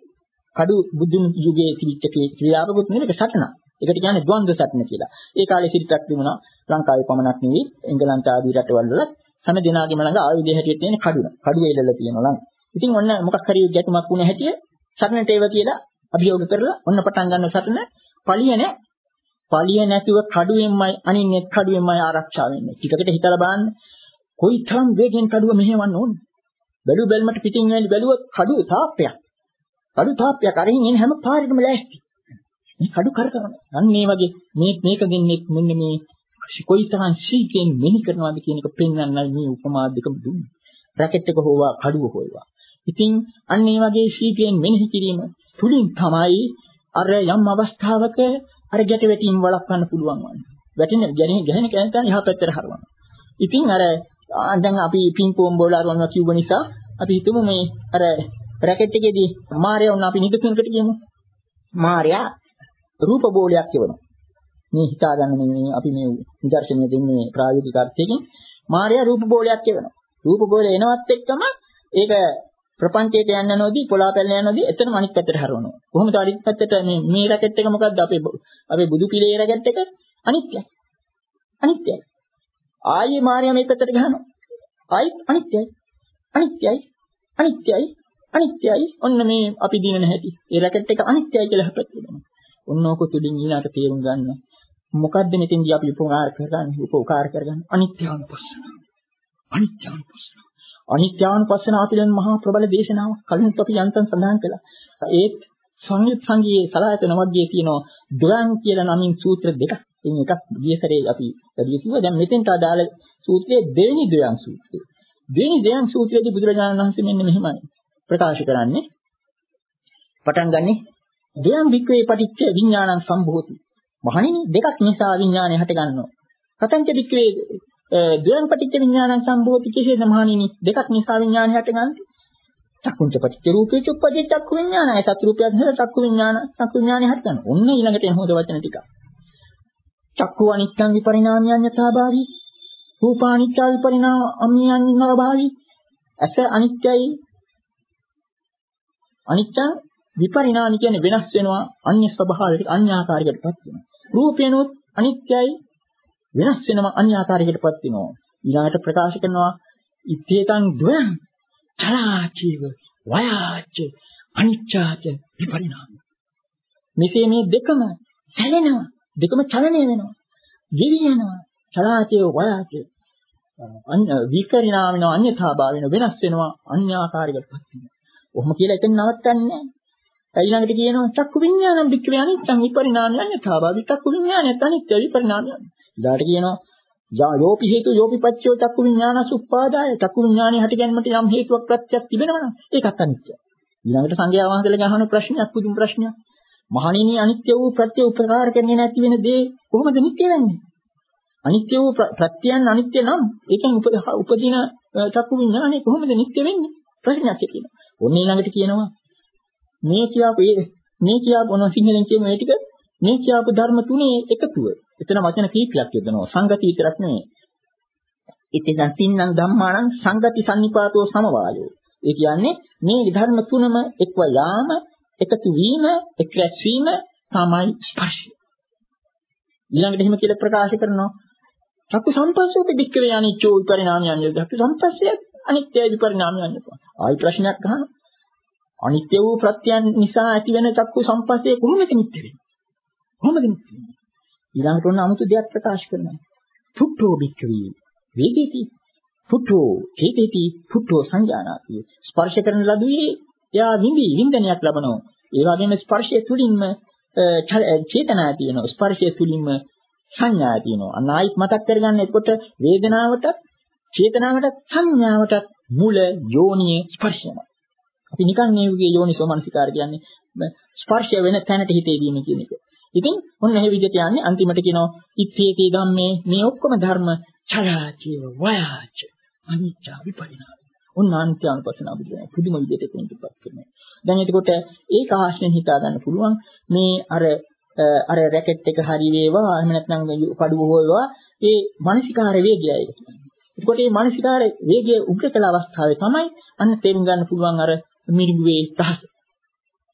කඩු බුදුන් යුගයේ තිබිච්ච ක්‍රියාවකුත් නෙවෙයි සටන. ඒකට කියන්නේ ද්වන්ද්ව සටන කියලා. ඒ කාලේ සිරිතක් තිබුණා ලංකාවේ පමණක් නෙවෙයි එංගලන්ත ආදී රටවල් වල හැම දිනාගෙම ළඟ ආයුධය හැටියට තියෙන කඩුව. කඩුව එල්ලලා තියෙනවා ළඟ. ඉතින් ඔන්න මොකක් හරි ගැටුමක් වුණ හැටිය සටනට ඒව කියලා අභියෝග කරලා ඔන්න පටන් ගන්න සටන පළිය නැහැ. පළිය නැතුව කඩුවෙන්මයි අනින්නේ කඩුවෙන්මයි ආරක්ෂා වෙන්නේ. ටිකකට හිතලා බලන්න. කොයිතරම් වේගෙන් කඩුව මෙහෙවන්න ඕන. බැලු බැලමට පිටින් වෙන්නේ බැලුවොත් කඩුව තාප්පයක්. කඩු තාප්පයක් අරින් එන හැම පාරකම ලෑස්ති. මේ කඩු කරකවන. අන්න මේ වගේ මේ මේකකින් මෙන්න මේ කොයිතරම් ශීඝ්‍රයෙන් මෙනි කරනවාද කියන එක පෙන්වන්නයි මේ උපමා දෙකම දුන්නේ. රැකට් එක හොවා කඩුව හොයවා. ඉතින් අන්න මේ වගේ ශීඝ්‍රයෙන් මෙනෙහි කිරීම තුලින් තමයි අර යම් අවස්ථාවක අර ගැට වැටීම් වළක්වන්න පුළුවන් වන්නේ. වැටෙන ගැහෙන ගැහෙන කැන්තන් එහා පැත්තට හරවනවා. ඉතින් අර දැන් අපි පින් පොම් බෝල අරවනවා කිව්ව නිසා අපි හිතමු මේ අර රැකට් එකේදී මාර්යා වුණා අපි නිදසුනකට කියමු. මාර්යා රූප බෝලයක් කියවනවා. මේ හිතාගන්න මේ අපි මේ නිදර්ශනය දෙන්නේ ප්‍රායෝගික අර්ථයකින් මාර්යා රූප බෝලයක් කියවනවා. රූප බෝලය එනවත් එක්කම ඒක ප්‍රපංචයට යන්න නොදී පොළාපැලන යන නොදී එතනම අනිත් පැත්තට හරවනවා. කොහොමද අනිත් පැත්තට මේ මේ රැකට් එක මොකද්ද අපේ අපේ බුදු පිළේ රැකට් එක අනිත්‍යයි. අනිත්‍යයි. ආයේ මාර්යා මේ පැත්තට ගහනවා. ආයි අනිත්‍යයි. අනිත්‍යයි. අනිත්‍යයි. අනිත්‍යයි. ඔන්න මේ අපි දිනන හැටි. ඒ රැකට් එක අනිත්‍යයි කියලා හපෙත්තුනවා. ඔන්න ඕක තුලින් ඊළාට තේරුම් ගන්න. මොකද්ද මෙතෙන්දී අපි උපකාර කරගන්නේ? උපකාර කරගන්නේ අනිත්‍යානුපස්සන. අනිත්‍යානුපස්සන. අනිත්‍යානුපස්සන පිළිබඳ මහා ප්‍රබල දේශනාවක් කලින් අපි යන්තම් සඳහන් කළා. ඒත් සංයුත් සංගීයේ සලායතන මැදයේ තියෙන ද්වයං කියලා නමින් සූත්‍ර දෙකක්. එයින් එකක් ගියසරේ අපි වැඩි කිව්වා. දැන් මෙතෙන්ට අදාළ සූත්‍රයේ දෙවෙනි ද්වයං සූත්‍රය. දෙවෙනි ද්වයං සූත්‍රයේදී බුදුරජාණන් වහන්සේ මෙන්න මෙහෙමයි ප්‍රකාශ කරන්නේ. පටන් ගන්නේ ද්වයං වික්‍රේ පටිච්ච විඥානං සම්භෝති. මහණෙනි දෙකක් නිසා විඥානය හට ගන්නවා. කතංච වික්‍රේ ද්වයං පටිච්ච විඥානං සම්භෝති කෙසේද මහණෙනි දෙකක් නිසා විඥානය හටගන්නේ? චක්කුංච පටිච්ච රූපේ චුප්පජේ චක්කු විඥානයි. සත් රූපයක් හද චක්කු විඥාන චක්කු විඥානය හටගන්නවා. ඔන්න ඊළඟට එන හොද වචන ටික. චක්කු අනිත්‍යං විපරිණාමයන් යථාභාවි. රූපානිත්‍ය විපරිණාමයන් යථාභාවි. ඇස අනිත්‍යයි. අනිත්‍යං විපරිණාම කියන්නේ වෙනස් වෙනවා අන්‍ය ස්වභාවයකට අන්‍යාකාරයකටපත් වෙනවා. රූපේනොත් අනිත්‍යයි වෙනස් වෙනවා අන්‍යාකාරයකටපත් වෙනවා. ඊළඟට ප්‍රකාශ කරනවා ඉත්තේතං ද්වයං චලාචීව වයාච අනිච්ඡාච විපරිණාම. මෙසේ මේ දෙකම සැලෙනවා දෙකම චලනය වෙනවා ගෙවි යනවා චලාචීව වයාච අන්‍ය විපරිණාමින අන්‍යථා භාවන වෙනස් වෙනවා අන්‍යාකාරයකටපත් වෙනවා. ඔහොම කියලා එතන නවත්තන්නේ නැහැ. ඊළඟට කියනවා චක්කු විඥානම් වික්‍රේ අනිච්චං විපරිණාමය අඤ්ඤථාභාවි චක්කු විඥානයත් අනිත්‍ය විපරිණාමය. ඊළඟට කියනවා යා යෝපි හේතු යෝපි පච්චෝ චක්කු විඥානස් උප්පාදාය චක්කු විඥානේ හට ගැනීමට යම් හේතුවක් ප්‍රත්‍යක් තිබෙනවා නම් ඒකත් අනිත්‍යයි. ඊළඟට සංඝයා වහන්සේලා අහන ප්‍රශ්නයක් පුදුම ප්‍රශ්නයක්. මහණෙනි අනිත්‍ය වූ ප්‍රත්‍ය උපකාර කරන්නේ නැති වෙන දේ කොහොමද නිත්‍ය වෙන්නේ? අනිත්‍ය වූ ප්‍රත්‍යයන් අනිත්‍ය නම් ඒකෙන් උපදින චක්කු විඥානේ කොහොමද නිත්‍ය වෙන්නේ? ප්‍රශ්නයක් කියනවා. ඔන්න ඊළඟට කියනවා මේ කියාපු මේ කියාපු මොන සිංහලෙන් කියමු මේ ටික මේ කියාපු ධර්ම තුනේ එකතුව. එතන වචන කීපයක් යොදනවා. සංගති විතරක් නෙවෙයි. ඉතින් සින්නම් ධම්මානම් සංගති සම්නිපාතෝ සමවායෝ. ඒ කියන්නේ මේ ධර්ම තුනම එක්ව යාම එකතු වීම එක්රැස් වීම තමයි ස්පර්ශය. ඊළඟට එහෙම කියලා ප්‍රකාශ කරනවා. චක්කු සම්පස්සෝප වික්‍රේ අනිච්චෝ විපරිණාමයන් යද. චක්කු සම්පස්සය අනිත්‍ය විපරිණාමයන් යද. ආයි ප්‍රශ්නයක් අහනවා. අනිත්‍ය වූ ප්‍රත්‍යයන් නිසා ඇතිවෙන චක්කු සම්පස්සේ කොහොමද නිත්‍ය වෙන්නේ? කොහොමද නිත්‍ය වෙන්නේ? ඊළඟට ඔන්න 아무තු දෙයක් ප්‍රකාශ කරනවා. පුට්ඨෝ භික්ඛවේ වේදේති පුට්ඨෝ චේතේති පුට්ඨෝ සංජානාති. ස්පර්ශ කරන ලදුවේ එයා විඳි වින්දනයක් ලබනවා. ඒ වගේම ස්පර්ශය තුලින්ම චේතනා තියෙනවා. ස්පර්ශය තුලින්ම සංඥා තියෙනවා. අනායිත් මතක් කරගන්න. එතකොට වේදනාවට චේතනාවට සංඥාවට මුල යෝනියේ ස්පර්ශයයි. අපි නිකන් මේ විදිහේ යෝනිසෝ මනසිකාර කියන්නේ ස්පර්ශය වෙන තැනට හිතේ දීම කියන එක. ඉතින් ඔන්න මේ විදිහට යන්නේ අන්තිමට කියනවා ඉත්තේති ධම්මේ මේ ඔක්කොම ධර්ම චලාචීව වයාච අනිච්ච විපරිණාම. ඔන්න අන්ත්‍යානුපස්සන බුදුරජාණන් පුදුම විදිහට කෙනෙක්පත් කරනවා. දැන් එතකොට ඒක ආශ්‍රයෙන් හිතා ගන්න පුළුවන් මේ අර අර රැකට් එක හරි වේවා එහෙම නැත්නම් කඩුව හොයවා ඒ මානසිකාර වේගයයි ඒක කියන්නේ. එතකොට මේ මානසිකාර වේගය උග්‍ර කළ අවස්ථාවේ තමයි අන්න තේරුම් ගන්න පුළුවන් අර මිරිඟුවේ රහස.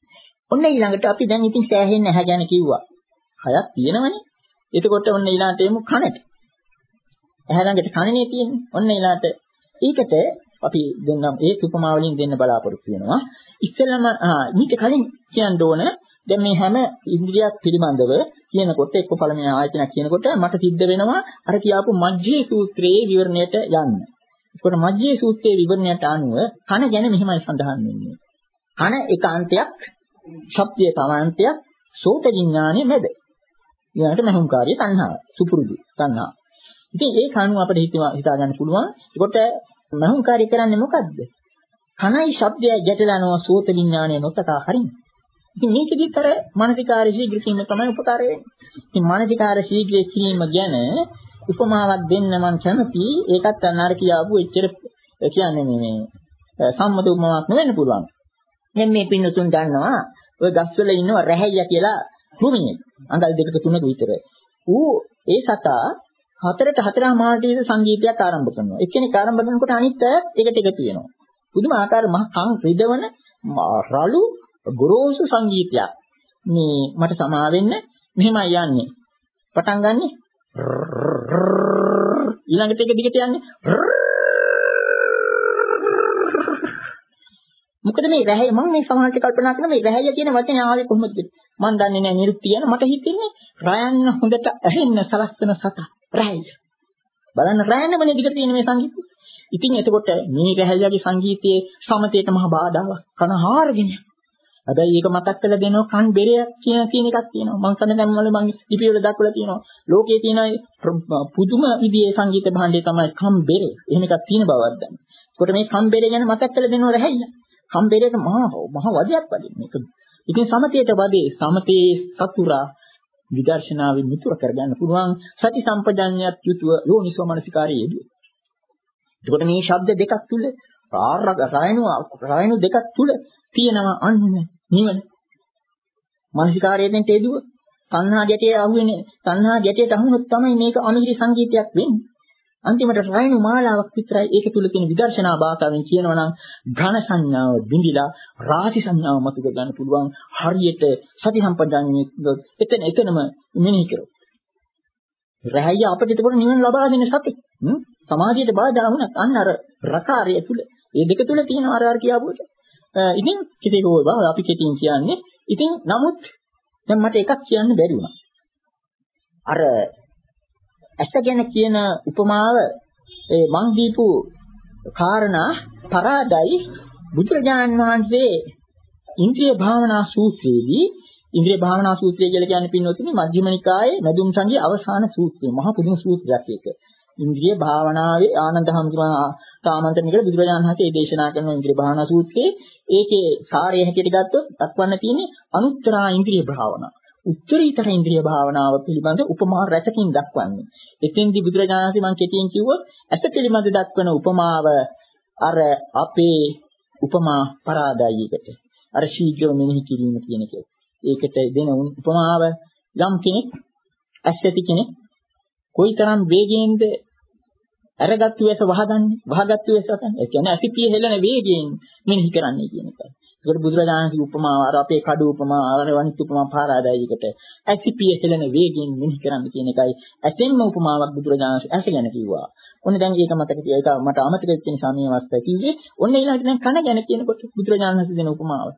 ඔන්න ඊළඟට අපි දැන් ඉතින් සෑහෙන්න ඇහැ ගැන කිව්වා. හයක් තියෙනවනේ. එතකොට ඔන්න ඊළඟට එමු කනට. ඇහැ ළඟට කනනේ තියෙන්නේ. ඔන්න ඊළඟට ඒකට අපි දෙන්නම් ඒ උපමා වලින් දෙන්න බලාපොරොත්තු වෙනවා. ඉස්සෙල්ලාම මීට කලින් කියන්න ඕන දැන් මේ හැම ඉන්ද්‍රියක් පිළිබඳව කියනකොට එක්ක පළවෙනි ආයතනයක් කියනකොට මට සිද්ධ වෙනවා අර කියාපු මජ්ජේ සූත්‍රයේ විවරණයට යන්න. ඒකට මජ්ජේ සූත්‍රයේ විවරණයට අනුව කන ගැන මෙහෙමයි සඳහන් වෙන්නේ. කන ඒකාන්තයක්, ශබ්දයේ තවාන්තයක්, සෝත විඥානයේ මැද. ඊළඟට මහුංකාරී තණ්හාව, සුපුරුදු තණ්හාව. ඉතින් ඒ කණුව අපිට හිතා හිතා ගන්න පුළුවන්. ඒකට මහුංකාරී කරන්නේ මොකද්ද? කනයි ශබ්දයයි ගැටලා යනවා සෝත විඥානයේ නොතකා හරින්න. ඉතින් මේකෙදිත් අර මානසිකාර ශීඝ්‍ර කිරීම තමයි උපකාරය වෙන්නේ. ඉතින් මානසිකාර ශීඝ්‍ර කිරීම ගැන උපමාවක් දෙන්න මම කැමති. ඒකත් අර කියාපු එච්චර කියන්නේ මේ සම්මත උපමාවක් නෙවෙන්න පුළුවන්. දැන් මේ පින්නතුන් දන්නවා ඔය ගස්වල ඉන්නව රැහැයිය කියලා කෘමියෙක්. අඟල් දෙකක තුනක විතර. ඌ ඒ සතා හතරට හතරම මාර්ගයේ සංගීතයක් ආරම්භ කරනවා. එක්කෙනෙක් ආරම්භ කරනකොට අනිත් අය ඒකට එකතු වෙනවා. පුදුම ආකාර මහ කන් රිදවන රළු ගොරෝසු සංගීතයක්. මේ මට සමා වෙන්න මෙහෙමයි යන්නේ. පටන් ගන්නෙ ඊළඟට එක දිගට යන්නේ. මොකද මේ රැහැය මම මේ සමහරට කල්පනා කරන මේ රැහැය කියන වචනේ ආවේ කොහොමද කියලා. මම දන්නේ නැහැ නිරුක්තිය යන මට හිතෙන්නේ රයන්න හොඳට ඇහෙන්න සලස්සන සතා රැහැය. බලන්න රැහැන්නමනේ දිගට තියෙන මේ සංගීතය. ඉතින් එතකොට මේ රැහැයගේ සංගීතයේ සමතේට මහ බාධාවක් කන හාරගෙන. හැබැයි ඒක මතක් කරලා දෙනවා කන් බෙරයක් කියන කියන එකක් තියෙනවා. මම කන දැන් වල මම ලිපි වල දක්වලා තියෙනවා. ලෝකයේ තියෙන පුදුම විදිහේ සංගීත භාණ්ඩය තමයි කන් බෙරේ. එහෙම එකක් තියෙන බවක් දැන්. ඒකට මේ කන් බෙරේ ගැන මතක් කරලා දෙනවා රැහැය. කන් බෙරේට මහා මහා වදයක් වදින මේක. ඉතින් සමතේට වදේ සමතේ සතුරා විදර්ශනාවෙන් මිතුර කරගන්න පුළුවන් සති සම්පජඤ්ඤයත් යුතුව යෝනිසෝ මනසිකාරයේ යෙදුව. එතකොට මේ ශබ්ද දෙකක් තුල රායනු රායනු දෙකක් තුල තියෙනවා අන්න නිවන. මනසිකාරයෙන් තේදුව තණ්හා ගැටේ අහුවෙන්නේ තණ්හා ගැටේට අහුනොත් තමයි මේක අමිහිරි සංගීතයක් වෙන්නේ. අන්තිමට රායනු මාලාවක් විතරයි ඒක තුල තියෙන විදර්ශනා භාෂාවෙන් කියනවා නම් ඝන සංඥාව බිඳිලා රාශි සංඥාව මතු කර ගන්න පුළුවන් හරියට සති සම්පජාඤ්ඤයේ එතන එතනම මෙනෙහි කරොත්. රාහය අපිට ඒකට නිවන ලබා දෙන සති. සමාධියට බාධා වුණත් අන්න අර රකාරය තුල මේ දෙක තුල තියෙන අර අර කියාපුවට. ඉතින් කිසි කෝවා අපි කෙටින් කියන්නේ. ඉතින් නමුත් දැන් මට එකක් කියන්න බැරි වුණා. අර ඇස ගැන කියන උපමාව ඒ මං දීපු කාරණා පරාදයි බුදුරජාණන් වහන්සේ ඉන්ද්‍රිය භාවනා සූත්‍රයේදී ඉන්ද්‍රිය භාවනා සූත්‍රය කියලා කියන්නේ පින්වතුනි මජ්ක්‍ධිම නිකායේ මදුම් සංගයේ අවසාන සූත්‍රය. මහා පුදුම සූත්‍රයක් ඒක. ඉන්ද්‍රිය භාවනාවේ ආනන්ද හැමතුමා තාමන්ත්‍රණය කළ බුදුරජාණන් වහන්සේ දේශනා කරන ඉන්ද්‍රිය භාවනා සූත්‍රයේ ඒකේ සාරය හැටියට ගත්තොත් දක්වන්න තියෙන්නේ අනුත්තරා ඉන්ද්‍රිය භාවනා. උත්තරීතර ඉන්ද්‍රිය භාවනාව පිළිබඳ උපමා රැසකින් දක්වන්නේ. එතෙන්දී බුදුරජාණන් වහන්සේ මම කෙටියෙන් කිව්වොත් ඇස පිළිබඳ දක්වන උපමාව අර අපේ උපමා පරාදයියකට. අර ශීඝ්‍රව මෙනෙහි කිරීම කියන එක. ඒකට දෙන උපමාව යම් කෙනෙක් ඇස් ඇති කෙනෙක් කොයිතරම් වේගයෙන්ද අරගත්තු ඇස වහගන්නේ වහගත්තු ඇස ගන්න. ඒ කියන්නේ අසිපිය හෙලන වේගයෙන් මෙනෙහි කරන්නේ කියන එකයි. ඒකට බුදුරජාණන්ගේ උපමාව අර අපේ කඩු උපමාව අර වනිත් උපමා පාරාදායයකට අසිපිය හෙලන වේගයෙන් මෙනෙහි කරන්න කියන එකයි. ඇසෙන්ම උපමාවක් බුදුරජාණන් ඇස ගැන කිව්වා. ඔන්න දැන් ඒක මතක තියා ඒක මට අමතක වෙච්ච නිසා මේ අවස්ථාවේ කිව්වේ. ඔන්න ඊළඟට දැන් කන ගැන කියනකොට බුදුරජාණන් දෙන උපමාව.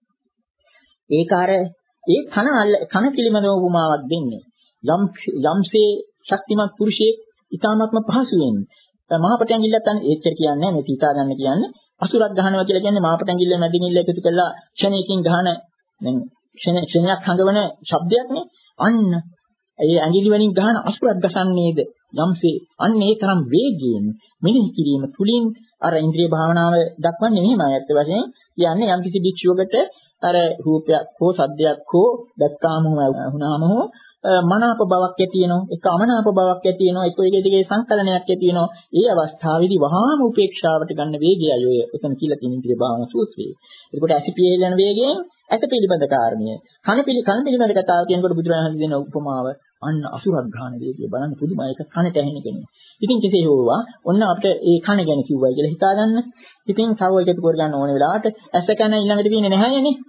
ඒක අර ඒ කන කන පිළිමද උපමාවක් දෙන්නේ. යම් යම්සේ ශක්තිමත් පුරුෂයෙක් ඊ타ත්ම පහසුවෙන් මහපටැඟිල්ලත් අන්න එච්චර කියන්නේ මේ තීතා ගන්න කියන්නේ අසුරක් ගහනවා කියලා කියන්නේ මහපටැඟිල්ල මැදින්ිල්ල එකතු කරලා ක්ෂණයකින් ගහන දැන් ක්ෂණ ක්ෂණයක් හඟවන ශබ්දයක්නේ අන්න ඒ ඇඟිලි වලින් ගහන අසුරක් ගසන්නේද යම්සේ අන්න ඒ තරම් වේගයෙන් මෙනෙහි කිරීම තුලින් අර ඉන්ද්‍රිය භාවනාව දක්වන්නේ මෙහෙමයි අත් වශයෙන් කියන්නේ යම්කිසි භික්ෂුවකට අර රූපයක් හෝ සද්දයක් හෝ දැක්කාම වුණාම හෝ මනාප බවක් ඇති වෙනවා ඒක අමනාප බවක් ඇති වෙනවා ඒක එක දිගේ සංකලනයක් ඇති වෙනවා ඒ අවස්ථාවේදී වහාම උපේක්ෂාවට ගන්න වේගයයි ඔය එතන කියලා තියෙන ඉන්ද්‍රිය භාවනා සූත්‍රයේ. ඒකට ඇසිපියේ යන වේගයෙන් ඇස පිළිබඳ කාරණිය. කන පිළි කන පිළිබඳ කතාව කියනකොට බුදුරජාණන් දෙන උපමාව අන්න අසුරක් ගන්න වේගය බලන්න පුදුමයි ඒක කනට ඇහෙන කෙනෙක්. ඉතින් කෙසේ හෝවා ඔන්න අපිට ඒ කන ගැන කිව්වයි කියලා හිතාගන්න. ඉතින් තව එකතු කර ගන්න ඕන වෙලාවට ඇස කන ඊළඟට තියෙන්නේ නැහැනේ.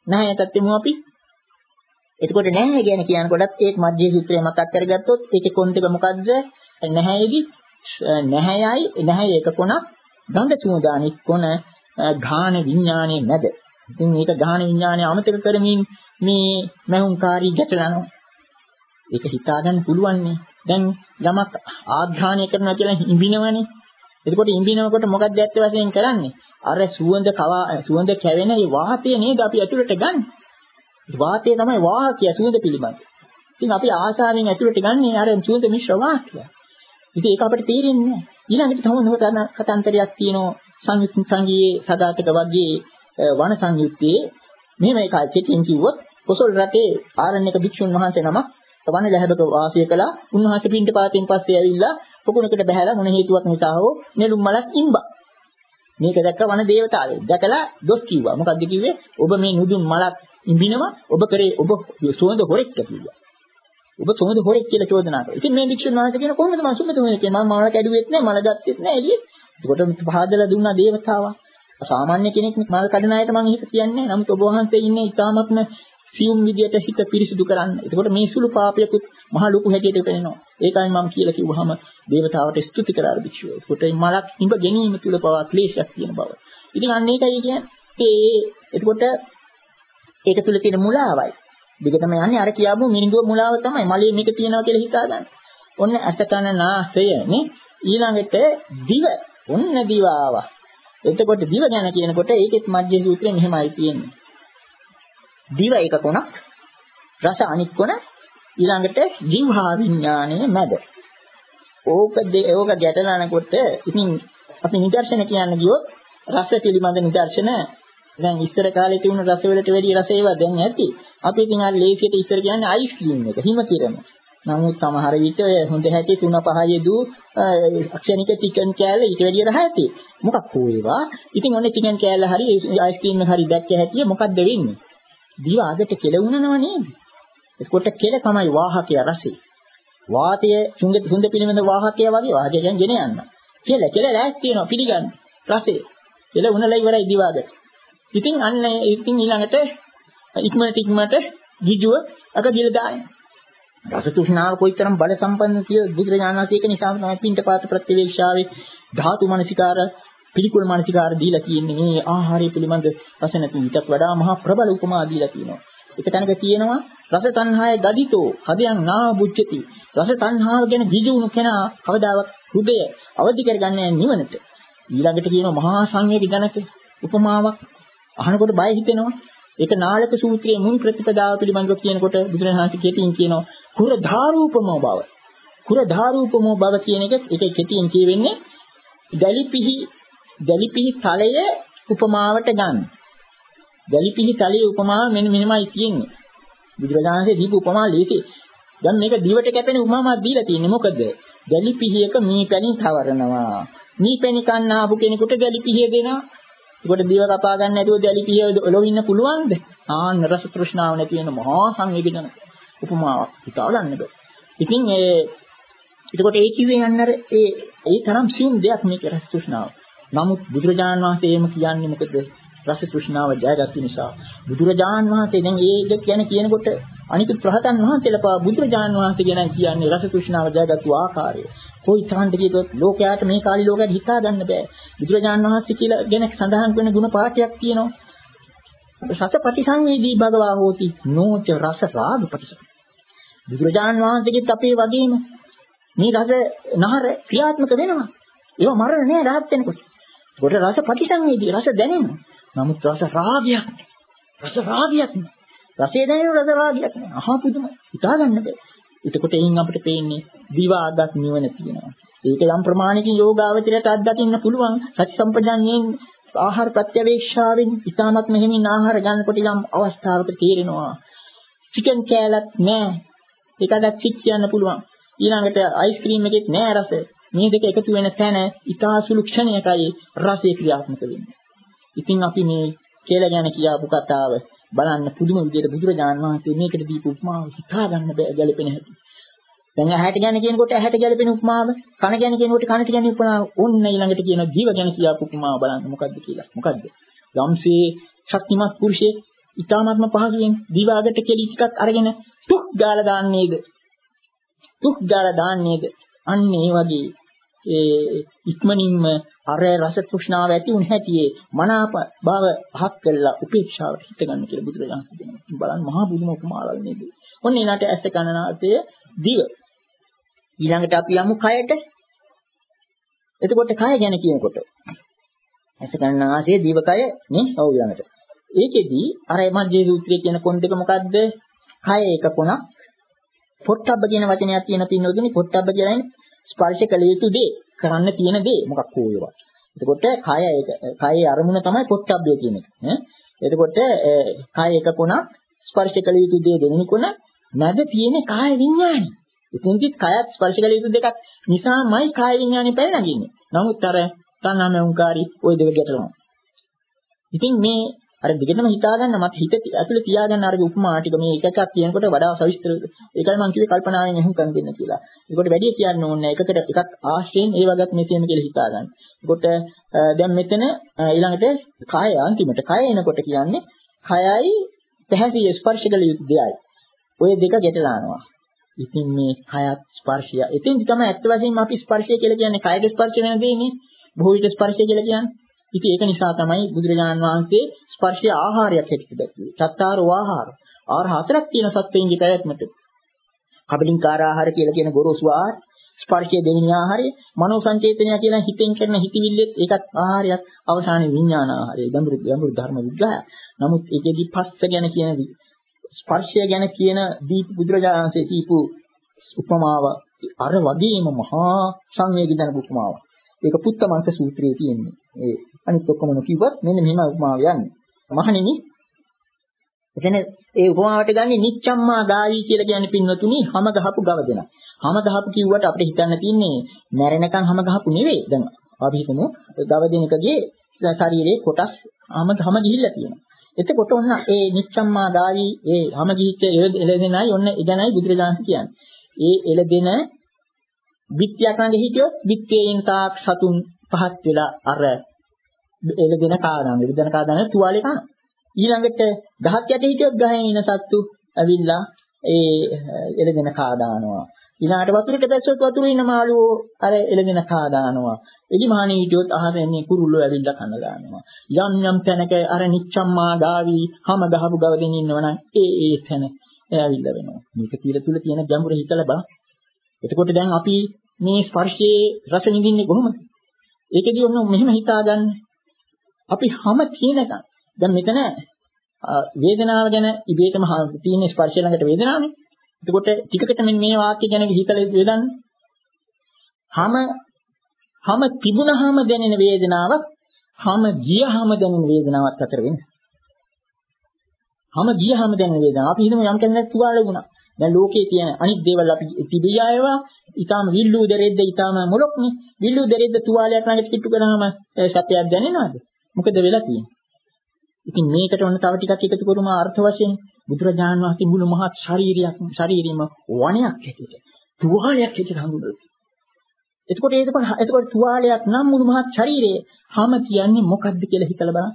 නැහැයටත් එමු අපි. එතකොට නැහැ කියන කියනකොටත් ඒක මධ්‍ය සූත්‍රය මතක් කරගත්තොත් ඒකේ කොන්දක මොකද්ද? නැහැයේදී නැහැයයි නැහැ එක කොනක් ගන්ධ සුවඳානික් කොන ගාහන විඥානයේ නැද. ඉතින් මේක ගාහන විඥානය අමතක කරමින් මේ මහුංකාරී ගැටලනවා. ඒක හිතා ගන්න පුළුවන් නේ. දැන් යමක් ආධානය කරනවා කියලා ඉඹිනවනේ. එතකොට ඉඹිනකොට මොකක්ද ඇත්ත වශයෙන් කරන්නේ? අර සුවඳ කවා සුවඳ කැවෙන ඒ වාතය නේද අපි ඇතුළට ගන්න. වාතය තමයි වාහකය සුවඳ පිළිබඳ. ඉතින් අපි ආශාවෙන් ඇතුළට ගන්නේ අර සුවඳ මිශ්‍ර වාතය. ඉතින් ඒක අපිට තේරෙන්නේ නැහැ. ඊළඟට තව කතාන්තරයක් තියෙනවා සංයුත් සංගීයේ සදාතක වර්ගයේ වන සංයුත්තේ මෙහෙම එකයි කෙටින් කිව්වොත් කොසල් රටේ ආරණ්‍යක භික්ෂුන් වහන්සේ නමක් වන ලැබක වාසය කළා. උන්වහන්සේ පින්ඩ පාතින් පස්සේ ඇවිල්ලා පොකුණකට බහැලා මොන හේතුවක් නිසා හෝ නෙළුම් මලක් ඉම්බා. මේක දැක්ක වන දේවතාවෝ දැකලා දොස් කිව්වා. මොකද්ද කිව්වේ? ඔබ මේ නුදුන් මලක් ඉඹිනවා ඔබ කරේ ඔබ සුවඳ හොරෙක් කිව්වා. ඔබ සුවඳ හොරෙක් කියලා චෝදනා කළා. ඉතින් මේ භික්ෂුන් වහන්සේ කියන කොහොමද මම සුවඳ හොරෙක් කියන්නේ? මම මල කැඩුවෙත් නැහැ මල ගත්තෙත් නැහැ එළියේ. ඒකට පහදලා දුන්නා දේවතාවා. සාමාන්‍ය කෙනෙක් මල් කඩන අයට මම හිත කියන්නේ නැහැ. නමුත් ඔබ වහන්සේ ඉන්නේ ඊටාත්ම සියුම් විදියට හිත පිරිසිදු කරන්න. ඒකට මේ සුළු පාපයකුත් මහ ලොකු හැටියට වෙනවා. ඒකයි මම කියලා කිව්වහම දේවතාවට ස්තුති කරා භික්ෂුව. ඒකට මේ මලක් ඉඹ ගැනීම තුල පවා ක්ලේශයක් තියෙන බව. ඉතින් අන්න ඒකයි කියන්නේ. ඒ එතකොට ඒක තුල තියෙන මුලාවයි. දෙකම යන්නේ අර කියාපු මිනිඳුව මුලාව තමයි. මලේ මේක තියෙනවා කියලා හිතාගන්න. ඔන්න අසකන නාසය නේ. ඊළඟට දිව. ඔන්න දිව ආවා. එතකොට දිව ගැන කියනකොට ඒකෙත් මධ්‍ය සූත්‍රයෙන් මෙහෙමයි තියෙන්නේ. දිව එක කොනක්, රස අනිත් කොන, ඊළඟට ජීවහා විඥානයේ මැද. ඕක ඕක ගැටලනකොට ඉතින් අපි නිදර්ශන කියන්න ගියොත් රස පිළිබඳ නිදර්ශන දැන් ඉස්සර කාලේ තිබුණු රස වලට වැඩිය රස ඒවා දැන් ඇති. අපි ඉතින් අර ලේසියට ඉස්සර කියන්නේ අයිස් ක්‍රීම් එක, හිම කිරම. නමුත් සමහර විට හොඳ හැටි තුන පහ යෙදූ අක්ෂණික චිකන් කෑල්ල ඊට වැඩිය රහ ඇති. මොකක් හෝ ඒවා. ඉතින් ඔන්නේ චිකන් කෑල්ල හරි අයිස් ක්‍රීම් එක හරි දැක්ක හැටි මොකක්ද වෙන්නේ? දිව අදට කෙලුණනව නේද? ඒකට කෙල තමයි වාහකය රසය. වාතය සුන්ද සුන්ද පිළිමද වාහකය වගේ වාහකයෙන් ගෙන යන්න. කෙල කෙල ලෑස්ති වෙනවා පිළිගන්න. රසය. කෙල උනලා ඉවරයි දිව අදට. ඉතින් අන්න ඉතින් ඊළඟට ඉක්මනට ඉක්මනට ගිජුව අක දිල දාන. රස තෘෂ්ණාව කොයිතරම් බල සම්පන්න කියලා බුදුරජාණන් වහන්සේ ඒක නිසා තමයි පින්ඨපාත ප්‍රතිවේක්ෂාවේ ධාතු මනසිකාර පිළිකුල් මානසිකාර දීලා තියෙන්නේ මේ ආහාරය පිළිබඳ රස නැති ඊටත් වඩා මහා ප්‍රබල උපමා දීලා තියෙනවා. එක තැනක තියෙනවා රස තණ්හාය ගදිතෝ හදයන් නා බුච්චති. රස තණ්හාව ගැන ගිජුණු කෙනා කවදාවත් හෘදය අවදි කරගන්නේ නිවනට. ඊළඟට කියනවා මහා සංවේග ජනක උපමාවක් අහනකොට බය හිතෙනවා. ඒක නාලක සූත්‍රයේ මුල් ප්‍රතිපදාව පිළිබඳව කියනකොට බුදුරජාණන් කෙටියෙන් කියනවා කුර ධාරූපමෝ බව. කුර ධාරූපමෝ බව කියන එක ඒක කෙටියෙන් කියවෙන්නේ දලිපිහි දලිපිහි තලය උපමාවට ගන්න. දලිපිහි තලයේ උපමාව මෙන්න මෙහෙමයි කියන්නේ. බුදුරජාණන්සේ දීපු උපමා ලේසි. දැන් මේක දිවට කැපෙන උපමාවක් දීලා තියෙන්නේ මොකද? දලිපිහියක මීපැණි තවරනවා. මීපැණි කන්න ආපු කෙනෙකුට දලිපිහිය දෙනවා. ඒකට දිව කපා ගන්න නැතුව දලිපිහිය ඔලොවින්න පුළුවන්ද? ආන්න රස තෘෂ්ණාව නැති වෙන මහා සංවේදන උපමාවක් හිතා ගන්න බෑ. ඉතින් ඒ එතකොට ඒ කිව්වේ යන්නර ඒ ඒ තරම් සියුම් දෙයක් මේක රස තෘෂ්ණාව. නමුත් බුදුරජාණන් වහන්සේ එහෙම කියන්නේ මොකද? රස තෘෂ්ණාව ජයගත්තු නිසා. බුදුරජාණන් වහන්සේ දැන් ඒක කියන කියනකොට අනිත් ප්‍රහතන් වහන්සේලා පා බුදුරජාණන් වහන්සේ ගැන කියන්නේ රස තෘෂ්ණාව ජයගත්තු ආකාරය. කොයි තරම්ද කියතොත් ලෝකයාට මේ කාලේ ලෝකයට හිතා ගන්න බෑ. බුදුරජාණන් වහන්සේ කියලා ගැන සඳහන් වෙන ගුණ පාඨයක් තියෙනවා. සතපටිසංවේදී භගවා හෝති නෝච රස රාග පටිසං. බුදුරජාණන් වහන්සේගෙත් අපේ වගේම මේ රස නහර ක්‍රියාත්මක වෙනවා. ඒව මරණ නෑ රහත් වෙනකොට. කොට රස පටිසංවේදී රස දැනෙනවා. නමුත් රස රාගයක් රස රාගයක් රසය දැනෙන රස රාගයක් නෑ. අහා පුදුමයි. හිතා ගන්න බෑ. එතකොට එයින් අපිට පේන්නේ දිවාගත් නිවන තියෙනවා. ඒක යම් ප්‍රමාණිකින් යෝගාවචරයට අත්දකින්න පුළුවන්. සති සම්පජාඤ්ඤයෙන් ආහාර ප්‍රත්‍යවේක්ෂාවෙන් ඊටමත් මෙහෙමින් ආහාර ගන්නකොට යම් අවස්ථාවක තේරෙනවා. චිකන් කෑල්ලක් නෑ. ඒකකට චික් කියන්න පුළුවන්. ඊළඟට අයිස්ක්‍රීම් එකෙත් නෑ රස. මේ දෙක එකතු වෙන තැන ඊටාසුළු ක්ෂණයකයි රසය ක්‍රියාත්මක වෙන්නේ. ඉතින් අපි මේ කියලා ගැන කියාපු කතාව බලන්න පුදුම විදිහට බුදුරජාණන් වහන්සේ මේකට දීපු උපමාව හිතා ගන්න බෑ ගැලපෙන හැටි. දැන් ඇහැට ගැන කියනකොට ඇහැට ගැලපෙන උපමාව, කන ගැන කියනකොට කනට ගැන උපමාව, ඔන්න ඊළඟට කියන ජීව ගැන කියාපු උපමාව බලන්න මොකද්ද කියලා. මොකද්ද? යම්සේ ශක්තිමත් පුරුෂයෙක් ඊටාත්ම පහසුවෙන් දිවාගට කෙලි ටිකක් අරගෙන තුක් ගාලා දාන්නේද? තුක් ගාලා දාන්නේද? අන්න ඒ වගේ ඒ ඉක්මනින්ම අර රස තෘෂ්ණාව ඇති වුණ හැටියේ මනාප බව පහක් කරලා උපේක්ෂාවට හිත ගන්න කියලා බුදුරජාණන් කියනවා. බලන්න මහා බුදුම උපමාවල් නේද? ඔන්න ඊළඟට ඇස කනනාසය දිව. ඊළඟට අපි යමු කයට. එතකොට කය ගැන කියනකොට ඇස කනනාසය දිව කය නේ ඔව් ඊළඟට. ඒකෙදි අර මධ්‍ය සූත්‍රයේ කියන කොන් දෙක මොකද්ද? කය එක කොනක්. පොට්ටබ්බ කියන වචනයක් තියෙන පින්නෝදිනේ පොට්ටබ්බ කියන්නේ ස්පර්ශ කළ යුතු දේ, කරන්න තියෙන දේ මොකක් හෝ ඒවා. එතකොට කය ඒක කයේ අරමුණ තමයි පොට්ටබ්බය කියන එක. ඈ එතකොට කය එක කොනක්, ස්පර්ශ කළ යුතු දේ දෙවෙනි කොන, නැද තියෙන කාය විඥානි. ඉතින්දි කයත් ස්පර්ශ කළ යුතු දෙකක් නිසාමයි කාය විඥානි පැනනගින්නේ. නමුත් අර තණ්හාමංකාරී ওই දෙක ගැටලුවා. ඉතින් මේ අර දිගටම හිතා ගන්න මත හිත ඇතුලේ තියාගන්න අර උපමා ටික මේ එක එකක් කියනකොට වඩා සවිස්තර ඒකයි මම කිව්වේ කල්පනාවෙන් එහුම්කම් දෙන්න කියලා. ඒකට වැඩි කියන්න ඕනේ එකකට එකක් ආශ්‍රයෙන් ඒ වගේත් මෙතෙම කියලා හිතා ගන්න. ඒකට දැන් මෙතන ඊළඟට කාය අන්තිමට කය එනකොට කියන්නේ කයයි පැහැදිලි ස්පර්ශ කළ යුතු දෙයයි. ඔය දෙක ගැටලානවා. ඉතින් මේ කයත් ස්පර්ශය. ඉතින් තමයි ඇත්ත වශයෙන්ම අපි ස්පර්ශය කියලා කියන්නේ කයගේ ස්පර්ශ වෙන දෙන්නේ. බොහෝ විට ස්පර්ශය කියලා කියන්නේ. ඉතින් ඒක නිසා තමයි බුදුරජාණන් වහන්සේ ස්පර්ශය ආහාරයක් හැටියට දැක්වේ. චත්තාරෝ ආහාර. ආහාර හතරක් තියෙන සත්වයන්ගේ පැවැත්මට. කබලින්කාර ආහාර කියලා කියන ගොරෝසු ආහාර, ස්පර්ශය දෙවෙනි ආහාරය, මනෝ සංචේතනය කියලා හිතෙන් කරන හිතවිල්ලෙත් ඒකත් ආහාරයක්, අවසානයේ විඥාන ආහාරය. ගැඹුරු ගැඹුරු ධර්ම විග්‍රහය. නමුත් ඒකෙදි පස්ස ගැන කියන ස්පර්ශය ගැන කියන දීප බුදුරජාණන් වහන්සේ දීපු උපමාව අර වගේම මහා සංවේදී දන උපමාවක්. ඒක පුත්තමංශ සූත්‍රයේ තියෙන්නේ. ඒ අනිත් ඔක්කොම නොකියුවත් මෙන්න මෙහෙම උපමාව යන්නේ. මහණෙනි එතන ඒ උපමාවට ගන්නේ නිච්චම්මා ගාවි කියලා කියන්නේ පින්වතුනි හැම ගහපු ගව දෙනා. හැම ගහපු කිව්වට අපිට හිතන්න තියෙන්නේ මැරෙනකන් හැම ගහපු නෙවෙයි. දැන් අපි හිතමු ගව දෙනකගේ ශරීරයේ කොටස් හැම හැම ගිහිල්ලා තියෙනවා. එතකොට ඔන්න ඒ නිච්චම්මා ගාවි ඒ හැම ගිහිච්ච එළදෙනයි ඔන්න ඉදනයි බුදුරජාණන් කියන්නේ. ඒ එළදෙන විත්‍යක් ළඟ හිටියොත් විත්‍යයෙන් තාක් සතුන් පහත් වෙලා අර එළදෙන කාදාන එළදෙන කාදාන තුවාලේ කන. ඊළඟට ගහක් යට හිටියොත් ගහේ ඉන සත්තු ඇවිල්ලා ඒ එළදෙන කාදානවා. ඊළඟට වතුරට බැස්සොත් වතුරේ ඉන්න මාළුවෝ අර එළදෙන කාදානවා. එලිමහානේ හිටියොත් අහසෙන්නේ කුරුල්ලෝ ඇවිල්ලා කන දානවා. යම් යම් තැනක අර නිච්චම්මා ගාවි හැම ගහපු ගව දෙන ඉන්නවනම් ඒ ඒ තැන ඇවිල්ලා වෙනවා. මේක తీර තුල තියෙන ගැඹුර හිතලා බලන්න. එතකොට දැන් අපි මේ ස්පර්ශයේ රස විඳින්නේ කොහොමද? ඒකදී ඔන්න මෙහෙම හිතාගන්න. අපි හැම තියෙනකන් දැන් මෙතන වේදනාව ගැන ඉබේටම තියෙන ස්පර්ශය ළඟට වේදනාවනේ. එතකොට ටිකකට මෙන්න මේ වාක්‍ය ගැන හිතලා වේදන්න. හැම හැම තිබුණාම දැනෙන වේදනාවක් හැම ගියහම දැනෙන වේදනාවක් අතර වෙනස. හැම ගියහම දැනෙන වේදනාව. අපි හිතමු යම් කෙනෙක් තුවාල වුණා. දැන් ලෝකේ තියෙන අනිත් දේවල් අපි තිබිය ආයවා ඊටාම විල්ලු දෙරෙද්ද ඊටාම මොලොක්නේ විල්ලු දෙරෙද්ද තුවාලයක් ළඟට කිට්ටු කරාම සත්‍යයක් දැනෙනවද? මොකද වෙලා තියෙන්නේ? ඉතින් මේකට ඔන්න තව ටිකක් එකතු කරුම අර්ථ වශයෙන් බුදුරජාණන් වහන්සේ මුළු මහත් ශාරීරියක් ශාරීරියම වණයක් හැටියට තුවාලයක් හැටියට හඳුන්වනවා. එතකොට ඒක එතකොට තුවාලයක් නම් මුළු මහත් ශරීරයේ හැම කියන්නේ මොකක්ද කියලා හිතලා බලන්න.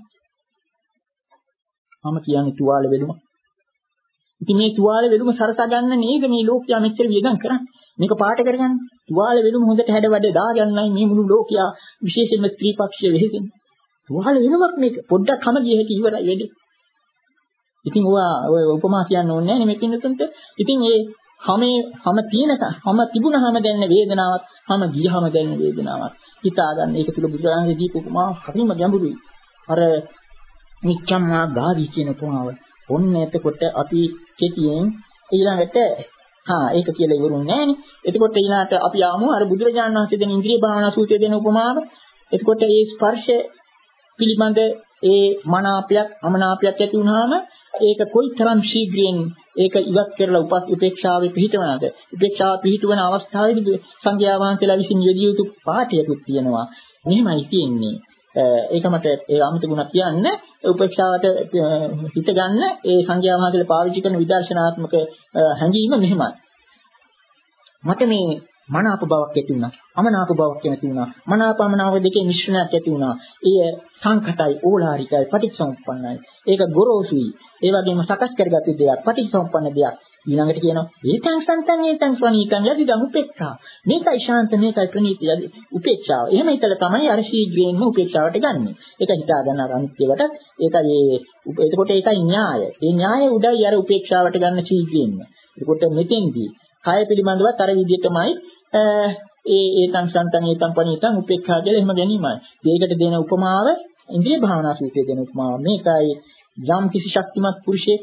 හැම කියන්නේ තුවාල වෙලුම. ඉතින් මේ තුවාල වෙලුම සරසා ගන්න නේද මේ ලෝකයා මෙච්චර වියදම් කරන්නේ. මේක පාට කරගන්න. තුවාල වෙලුම හොඳට හැඩ වැඩ දාගන්නයි මේ මුළු ලෝකයා විශේෂයෙන්ම ස්ත්‍රී පක්ෂය වෙහෙසෙන්නේ. තුවාල වෙනුවක් මේක පොඩ්ඩක් හැම ගිය හැටි ඉවරයි වෙන්නේ. ඉතින් ඔයා ඔය උපමා කියන්න ඕනේ නැහැ නේ මේ පින්නතුන්ට. ඉතින් මේ හැමේ හැම තියෙනක හැම තිබුණාම දැනෙන වේදනාවක් හැම ගියහම දැනෙන වේදනාවක් හිතා ගන්න. ඒක තුල බුදුරජාණන්ගේ දීප උපමා හරිම ගැඹුරුයි. අර නිච්චම්මා ගාවි කියන උපමාව. ඔන්න එතකොට අපි කෙටියෙන් ඊළඟට හා ඒක කියලා ඉවරුන්නේ නැහනේ. එතකොට ඊළඟට අපි ආමු අර බුදුරජාණන් වහන්සේ දෙන ඉන්ද්‍රිය භාවනා සූත්‍රයේ දෙන උපමාව. එතකොට මේ ස්පර්ශ පිළිබඳ ඒ මනාපයක් අමනාපයක් ඇති වුනහම ඒක කොයිතරම් ශීඝ්‍රයෙන් ඒක ඉවත් කරලා උපස් උපේක්ෂාවේ පිහිටවනද? උපේක්ෂාව පිහිටවන අවස්ථාවේදී සංඝයා වහන්සේලා විසින් යෙදිය යුතු පාඨයකුත් තියෙනවා. මෙහෙමයි තියෙන්නේ. ඒක මට ඒ අමිත ගුණ කියන්න උපේක්ෂාවට හිත ගන්න ඒ සංඝයා වහන්සේලා පාවිච්චි කරන විදර්ශනාත්මක හැඟීම මෙහෙමයි. මට මේ මනාප බවක් ඇති වුණා. අමනාප බවක් ඇති වුණා. මනාපමනාව දෙකේ මිශ්‍රණයක් ඇති වුණා. එය සංකතයි, ඕලාරිකයි, පටිච්චසමුප්පන්නයි. ඒක ගොරෝසුයි. ඒ වගේම සකස් කරගත්තු දෙයක්, පටිච්චසමුප්පන්න දෙයක්. ඊළඟට කියනවා ඒතං සන්තං ඒතං ස්වනීකං යදිදං උපේක්ඛා. මේකයි ශාන්ත, මේකයි ප්‍රණීත යදි උපේක්ෂාව. එහෙම හිතලා තමයි අර ශීඝ්‍රයෙන්ම උපේක්ෂාවට ගන්නෙ. ඒක හිතා ගන්න අර අනිත්‍යවට ඒකයි ඒ එතකොට ඒකයි න්‍යාය. ඒ න්‍යාය උඩයි අර උපේක්ෂාවට ගන්න ශීඝ්‍රයෙන්ම. එතකොට මෙතෙන්දී කය පිළිබඳවත් අර විදිහටමයි ඒ ඒතං සන්තං ඒතං ප්‍රණීතං උපේක්ඛා කියලා එහෙම ගැනීමයි. ඒකට දෙන උපමාව ඉන්ද්‍රිය භාවනා සූත්‍රයේ දෙන උපමාව. මේකයි යම් කිසි ශක්තිමත් පුරුෂයෙක්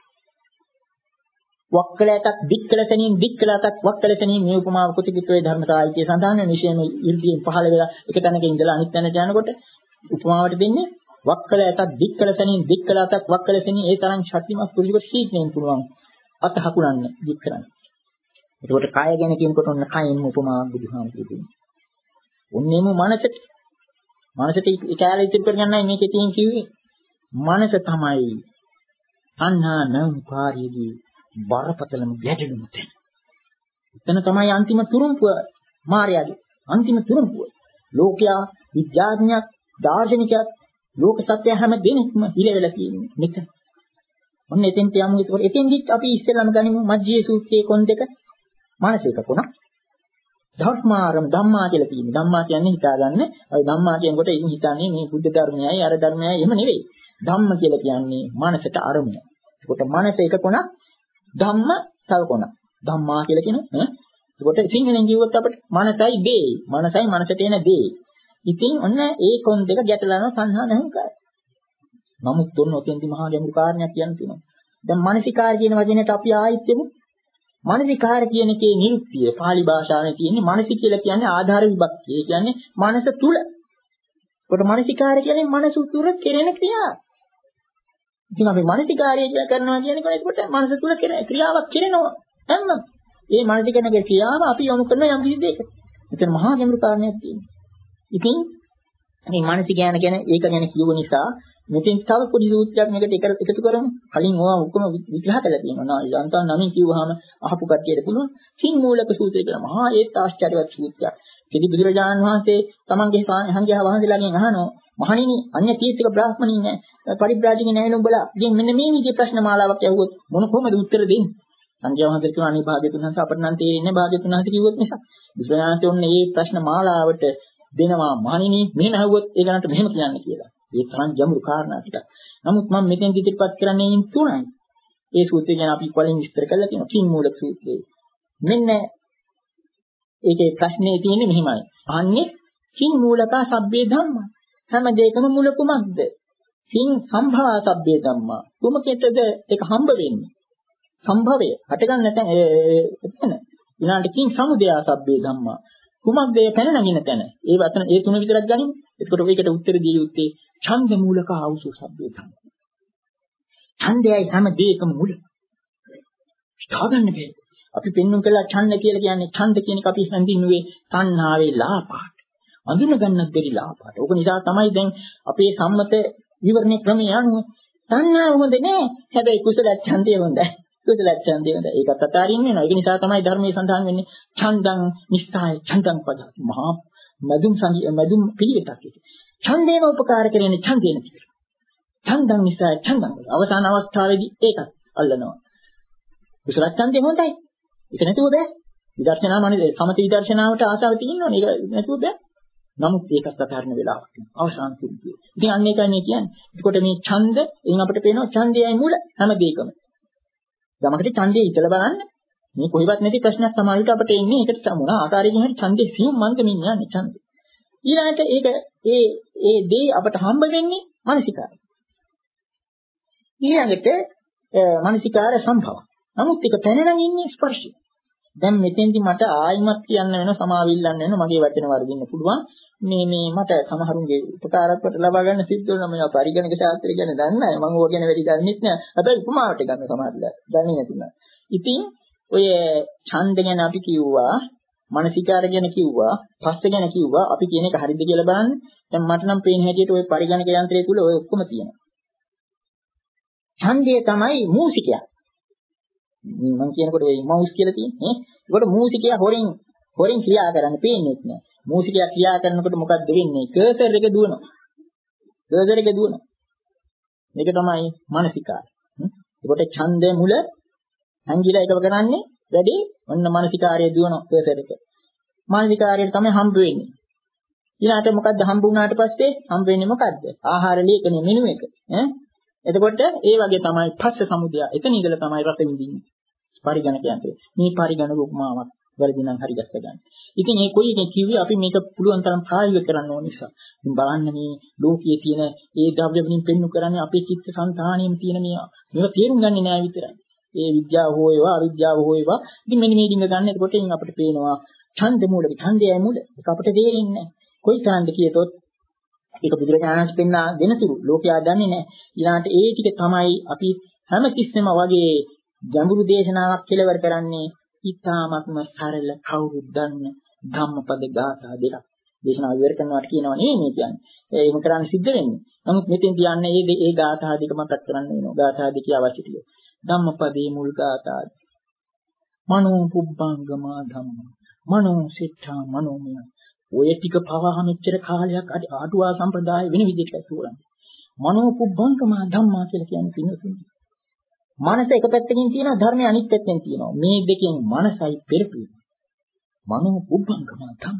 වක්කලයටක් දික්කලසනින් දික්කලටක් වක්කලසනින් මේ උපමාව කුතිකුතේ ධර්මතායිතිය සඳහන් වෙන විශේෂම ඉර්ධියෙන් පහළ වෙලා එක තැනක ඉඳලා අනිත් තැනට යනකොට උපමාවට දෙන්නේ වක්කලයටක් දික්කලසනින් දික්කලටක් වක්කලසනින් ඒ තරම් ශක්තිමත් පුරුෂයෙකුට සීක්‍රයෙන් පුළුවන් අත හකුලන්න දික් කරන්න. ඒකට කය ගැන කියනකොට ඔන්න කයින්ම උපමාවක් බුදුහාමුදුරුවෝ දෙන්නේ. ඔන්නේම මනසට මනසට ඒ කාලේ ඉතිරි කරගන්නයි මේකේ තියෙන කිව්වේ. මනස තමයි අන්නා නම් කාර්යදී බරපතලම ගැටලුම තැන. එතන තමයි අන්තිම තුරුම්පුව මායාවේ. අන්තිම තුරුම්පුව. ලෝකයා විද්‍යාඥයෙක්, දාර්ශනිකයෙක්, ලෝක සත්‍ය හැම දෙනෙක්ම ඉලෙවලා තියෙන්නේ මෙතන. ඔන්න එතෙන්ට යමු. ඒකෝට එතෙන්දිත් අපි ඉස්සෙල්ලාම ගනිමු මජ්ජේ සූත්‍රයේ කොන් දෙක. මානසික කොන. ධර්මාරම් ධම්මා කියලා තියෙනවා. ධම්මා කියන්නේ හිතාගන්න. ඔය ධම්මා කියනකොට ඉතින් හිතන්නේ මේ බුද්ධ ධර්මයයි අර ධර්මයයි එහෙම නෙවෙයි. ධම්ම කියලා කියන්නේ මානසට අරමුණ. ඒකට මානස එක කොනක්, ධම්ම තව කොනක්. ධම්මා කියලා කියනවා. ඒකට සිංහලෙන් කිව්වොත් අපිට මානසයි දේ. මානසයි මනසට එන දේ. ඉතින් ඔන්න ඒ කොන් දෙක ගැටලනවා සංහා නැහුම්කාරය. නමුත් ඔන්න ඔතෙන්දි මහා ගැඹුරු කාරණයක් කියන්න තියෙනවා. දැන් මානසිකාර කියන වචනයට අපි ආයිත් යමු. මානසිකාර කියන එකේ නිරුක්තිය පාලි භාෂාවේ තියෙන්නේ මානසික කියලා කියන්නේ ආධාර විභක්තිය. ඒ කියන්නේ මනස තුල. ඒකට මානසිකාර කියන්නේ මනස තුල කෙරෙන ක්‍රියාව. ඉතින් අපි මානසිකාරය කියලා කරනවා කියනකොට ඒකට මනස තුල ක්‍රියාවක් කෙරෙනවා. එන්න. මේ මානසිකනගේ ක්‍රියාව අපි යොමු කරන යම් කිසි දෙයක. මෙතන මහා ගැඹුරු කාරණයක් තියෙනවා. ඉතින් මේ මානසික ඥාන ගැන ඒක ගැන කියව නිසා මෙතෙන් තව පොඩි සූත්‍රයක් මේකට එකතු කරමු. කලින් ඕවා ඔක්කොම විග්‍රහ කරලා තියෙනවා. නා ඊළඟට නමින් කිව්වහම අහපු කට්ටියට පුළුවන්. සිං මූලක සූත්‍රය කියලා මහා ඒත් ආශ්චර්යවත් සූත්‍රයක්. ඒකදී බුදුරජාණන් වහන්සේ තමන්ගේ සංඝයා වහන්සේලාගෙන් අහනවා මහණෙනි අන්‍ය තීර්ථක බ්‍රාහ්මණින් නෑ පරිබ්‍රාජිකේ නෑ නුඹලා. ඉතින් මෙන්න මේ විදිහේ ප්‍රශ්න මාලාවක් ඇහුවොත් මොන කොහොමද උත්තර දෙන්නේ? සංඝයා වහන්සේ කියනවා අනේ භාග්‍යතුන් වහන්සේ අපට නම් තේරෙන්නේ නැහැ භාග්‍යතුන් වහන්සේ කිව්වොත් නිසා. බුදුරජාණන් වහන්සේ ඔන්න මේ ප්‍රශ්න මාලාවට දෙනවා මහණෙනි මෙහෙම ඇහුවොත් ඒ ගණන්ට මෙහෙම කියන්න කියලා. ඒ තරම් ගැඹුරු කාරණා ටික. නමුත් මම මෙතෙන් ඉදිරිපත් කරන්නේ ඉන් තුනයි. ඒ සූත්‍රය ගැන අපි කලින් විස්තර කළා තියෙනවා. කිං මූලක සූත්‍රය. මෙන්න ඒකේ ප්‍රශ්නේ තියෙන්නේ මෙහිමයි. අහන්නේ කිං මූලකා සබ්බේ ධම්මා. හැම දෙයකම මුල කුමක්ද? කිං සම්භා සබ්බේ ධම්මා. කුමකටද ඒක හම්බ වෙන්නේ? සම්භවය. හටගන්න නැත්නම් එතන. ඊළඟට කිං සමුදය සබ්බේ ධම්මා. කුමක්ද ඒ පැන නගින තැන? ඒ වචන ඒ තුන විතරක් ගනිමු. එතකොට ඔයකට උත්තර දිය යුත්තේ ඡන්ද මූලක ආවුසු සබ්බේ ධම්මා. ඡන්දයයි හැම දෙයකම මුල. හිතාගන්න බෑ. අපි පෙන්වන්න කළා ඡන්ද කියලා කියන්නේ ඡන්ද කියන එක අපි හඳින්නුවේ තණ්හාවේ ලාපාට. අඳුන ගන්නත් බැරි ලාපාට. ඕක නිසා තමයි දැන් අපේ සම්මත විවරණ ක්‍රමය අනුව තණ්හාව හොඳ නෑ. හැබැයි කුසල ඡන්දය හොඳයි. කුසල ඡන්දය හොඳයි. ඒකත් අතාරින්න වෙනවා. ඒක නිසා තමයි ධර්මයේ සඳහන් වෙන්නේ ඡන්දං නිස්සාය ඡන්දං පද. මහා මදුම් සංගී මදුම් පිළිවෙතක් ඒක. ඡන්දේන උපකාර කරන්නේ ඡන්දේන කියලා. ඡන්දං නිස්සාය ඡන්දං. අවසාන අවස්ථාවේදී ඒකත් අල්ලනවා. කුසල ඡන්දය හොඳයි. ඒක නැතුව බෑ. විදර්ශනා මනේ සමථ විදර්ශනාවට ආසාව තියෙනවනේ. ඒක නැතුව බෑ. නමුත් ඒකත් අතාරින වෙලාවක් තියෙනවා. අවසාන තුරුතිය. ඉතින් අන්න ඒකයි මේ කියන්නේ. එතකොට මේ ඡන්ද එයින් අපිට පේනවා ඡන්දයයි මුල හැම දෙයකම. යමකට ඡන්දය ඉතල බලන්න. මේ කොහෙවත් නැති ප්‍රශ්නයක් සමාජයට අපිට එන්නේ ඒකට මොන ආකාරයකින් හරි ඡන්දේ සියුම් මන්දමින් යන්නේ ඡන්දේ. ඊළඟට ඒක ඒ ඒ දේ අපට හම්බ වෙන්නේ මානසිකාරය. ඊළඟට මානසිකාර සම්භව. නමුත් ඒක පැනනන් ඉන්නේ ස්පර්ශය. දැන් මෙතෙන්දි මට ආයිමත් කියන්න වෙන සමාවිල්ලන්න වෙන මගේ වචන වර්ධින්න පුළුවන්. මේ මේ මට සමහරුන්ගේ උපකාරකවට ලබා ගන්න සිද්ධ වෙනවා. මම පරිගණක ශාස්ත්‍රය ගැන දන්නේ නැහැ. මම ඕක ගැන වැඩි දන්නේ නැහැ. හැබැයි උපමාවට ගන්න සමහරවිට දන්නේ නැතුණා. ඉතින් ඔය ඡන්ද ගැන අපි කිව්වා, මානසිකාර ගැන කිව්වා, පස්ස ගැන කිව්වා. අපි කියන එක හරියද කියලා බලන්න. දැන් මට නම් පේන හැටියට ඔය පරිගණක යන්ත්‍රය තුල ඔය ඔක්කොම තියෙනවා. ඡන්දය තමයි මූසිකයා. මම කියනකොට ඔය මවුස් කියලා තියෙන්නේ. ඒකට මූසිකයා හොරෙන් හොරෙන් ක්‍රියා කරන්න පේන්නේ නැහැ. මූසිකයා ක්‍රියා කරනකොට මොකක්ද වෙන්නේ? කර්සර් එක දුවනවා. කර්සර් එක දුවනවා. මේක තමයි මානසිකාරය. ඒකට ඡන්දය මුල සංගීතය එකව කරන්නේ වැඩි ඔන්න මානසිකාරය දුවනවා කර්සර් එක. මානසිකාරයට තමයි හම්බ වෙන්නේ. ඊළාට මොකද්ද හම්බ වුණාට පස්සේ හම්බ වෙන්නේ මොකද්ද? ආහාර ලේඛනයේ මෙනු එක. ඈ එතකොට ඒ වගේ තමයි පස්ස සමුදය. එතන ඉඳලා තමයි රස විඳින්නේ. පරිගණ කියන්නේ. මේ පරිගණ උපමාවක් වැරදි නම් හරි දැස්ස ගන්න. ඉතින් මේ කොයි එකෙන් කිව්වේ අපි මේක පුළුවන් තරම් ප්‍රායෝගික කරන්න ඕන නිසා. ඉතින් බලන්න මේ ලෝකයේ තියෙන ඒ ද්‍රව්‍ය වලින් පෙන්වු කරන්නේ අපේ චිත්ත සංතාණයෙම තියෙන මේ මේවා තේරුම් ගන්නේ නැහැ විතරයි. ඒ විද්‍යාව හෝ ඒවා අවිද්‍යාව හෝ ඒවා ඉතින් මෙන්න මේ දින්න ගන්න. එතකොට එයින් අපිට පේනවා ඡන්ද මූලික ඡන්දයයි මූල. ඒක අපිට තේරෙන්නේ නැහැ. කොයි තරම්ද කියතොත් ඒක බුදුරජාණන් වහන්සේ පෙන්වා දෙනතුරු ලෝකයා දන්නේ නැහැ. ඊළාට ඒ ටික තමයි අපි හැමතිස්සෙම වගේ ගැඹුරු දේශනාවක් කෙලවර කරන්නේ ඊ타ත්ම සරල කවුරුත් දන්න ධම්මපද ගාථා දෙකක්. දේශනාව ඉවර කරනවාට කියනවා නේ මේ කියන්නේ. එහෙම කරන්න සිද්ධ වෙන්නේ. නමුත් මෙතෙන් කියන්නේ මේ ඒ ගාථා දෙක මතක් කරන්න වෙනවා. ගාථා දෙක අවශ්‍ය ටික. ධම්මපදේ මුල් ගාථා. මනෝ පුබ්බංගමා ධම්ම. මනෝ සිතා මනෝමය. ඔය ටික පවා මෙච්චර කාලයක් ආටුවා සම්ප්‍රදාය වෙන විදිහට කියනවා. මනෝ පුබ්බංගමා ධම්මා කියලා කියන්නේ පින්නතුනි. මනස එක පැත්තකින් තියෙනවා ධර්මය අනිත් පැත්තෙන් තියෙනවා. මේ දෙකෙන් මනසයි පෙරපිය. මනෝ පුබ්බංගමා ධම්ම.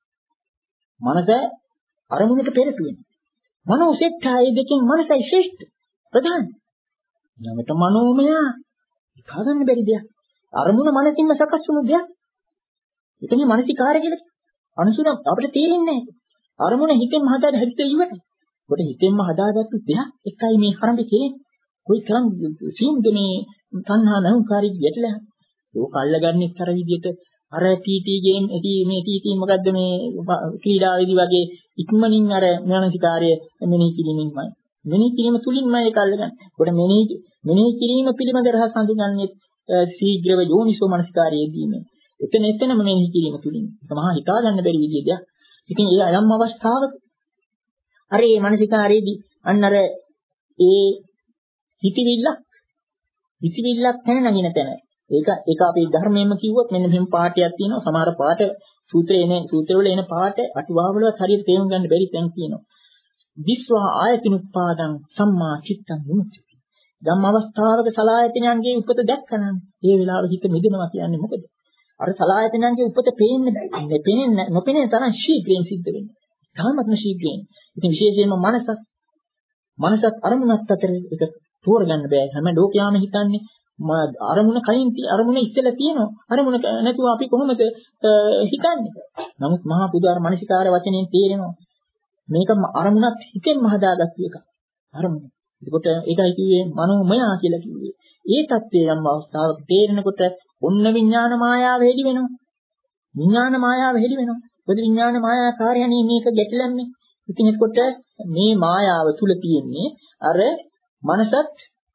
මනස අරමුණට පෙරපියන. මනෝ සෙට්ටා මේ දෙකෙන් මනසයි ශ්‍රේෂ්ඨ. ප්‍රධාන. ළමට මනෝමය කාගන්න බැරි දෙයක්. අරමුණ මනසින්ම සකස් වුණු දෙයක්. එතන මානසිකාරය කියලා අනුසුර අපිට තේරෙන්නේ නැහැ. අරමුණ හිතෙන්ම හදාගෙන හිත ඉවරයි. කොට හිතෙන්ම හදාගත්තු දෙයක් එකයි මේ කරන්නේ කියන්නේ. කොයි තරම් සීන්ද මේ තණ්හා නහුකාරී ගැටලා. ඒක අල්ලගන්නේ අර විදිහට අර ටීටී ගේම් ඇති මේ ටීටී මොකද්ද මේ ක්‍රීඩාවේදී වගේ ඉක්මනින් අර මානසිකාරය මෙනෙහි කිරීමෙන්මයි. මෙනෙහි කිරීම තුලින්මයි ඒක අල්ලගන්නේ. කොට මෙනෙහි මෙනෙහි කිරීම පිළිබඳ රහස හඳුන්වන්නේ ශීඝ්‍රව යෝනිසෝ මානසිකාරයේදීනේ. එතන එතනම මෙනෙහි කිරීම තුලින්. ඒක මහා හිතා ගන්න බැරි විදිහක්. ඉතින් ඒ අයම් අවස්ථාවක අර මේ මානසිකාරයේදී අන්න අර ඒ හිතවිල්ලක් හිතවිල්ලක් තැන නගින තැන. ඒක ඒක අපේ ධර්මයෙන්ම කිව්වොත් මෙන්න මෙහෙම පාඩයක් තියෙනවා. සමහර පාඩ සූත්‍රයේ එන සූත්‍රවල එන පාඩ අටුවාවලවත් හරියට තේරුම් ගන්න බැරි තැන් තියෙනවා. දිස්වා ආයතිනුප්පාදං සම්මා චිත්තං විමුක්ති. ධම්ම අවස්ථාවක සලායතනයන්ගේ උපත දැක්කනම් ඒ වෙලාවෙ හිත මිදෙනවා කියන්නේ මොකද? අර සලායතනයන්ගේ උපත පේන්නේ නැහැ. පේන්නේ නොපෙනෙන තරම් ශීඝ්‍රයෙන් සිද්ධ වෙන්නේ. තාමත්ම ශීඝ්‍රයෙන්. ඉතින් විශේෂයෙන්ම මනසත් මනසත් අරමුණත් අතර එක තෝරගන්න බෑ. හැම ලෝකයාම හිතන්නේ අරමුණ කලින් අරමුණ ඉස්සෙල්ලා තියෙනවා. අරමුණ නැතුව අපි කොහොමද හිතන්නේ? නමුත් මහා පුදාර මානසිකාර වචනෙන් තේරෙනවා. මේක අරමුණත් හිතෙන්ම හදාගත්තු එක. අරමුණ. ඒකට ඒකයි කිව්වේ මනෝමය කියලා කිව්වේ. ඒ தත්ත්වයේ යම් අවස්ථාවක තේරෙනකොට ඔන්න විඥාන මායාව හෙළි වෙනවා. විඥාන මායාව හෙළි වෙනවා. මොකද විඥාන මායාකාරයනේ මේක ගැටලන්නේ. ඉතින් එතකොට මේ මායාව තුල තියෙන්නේ අර මනසත්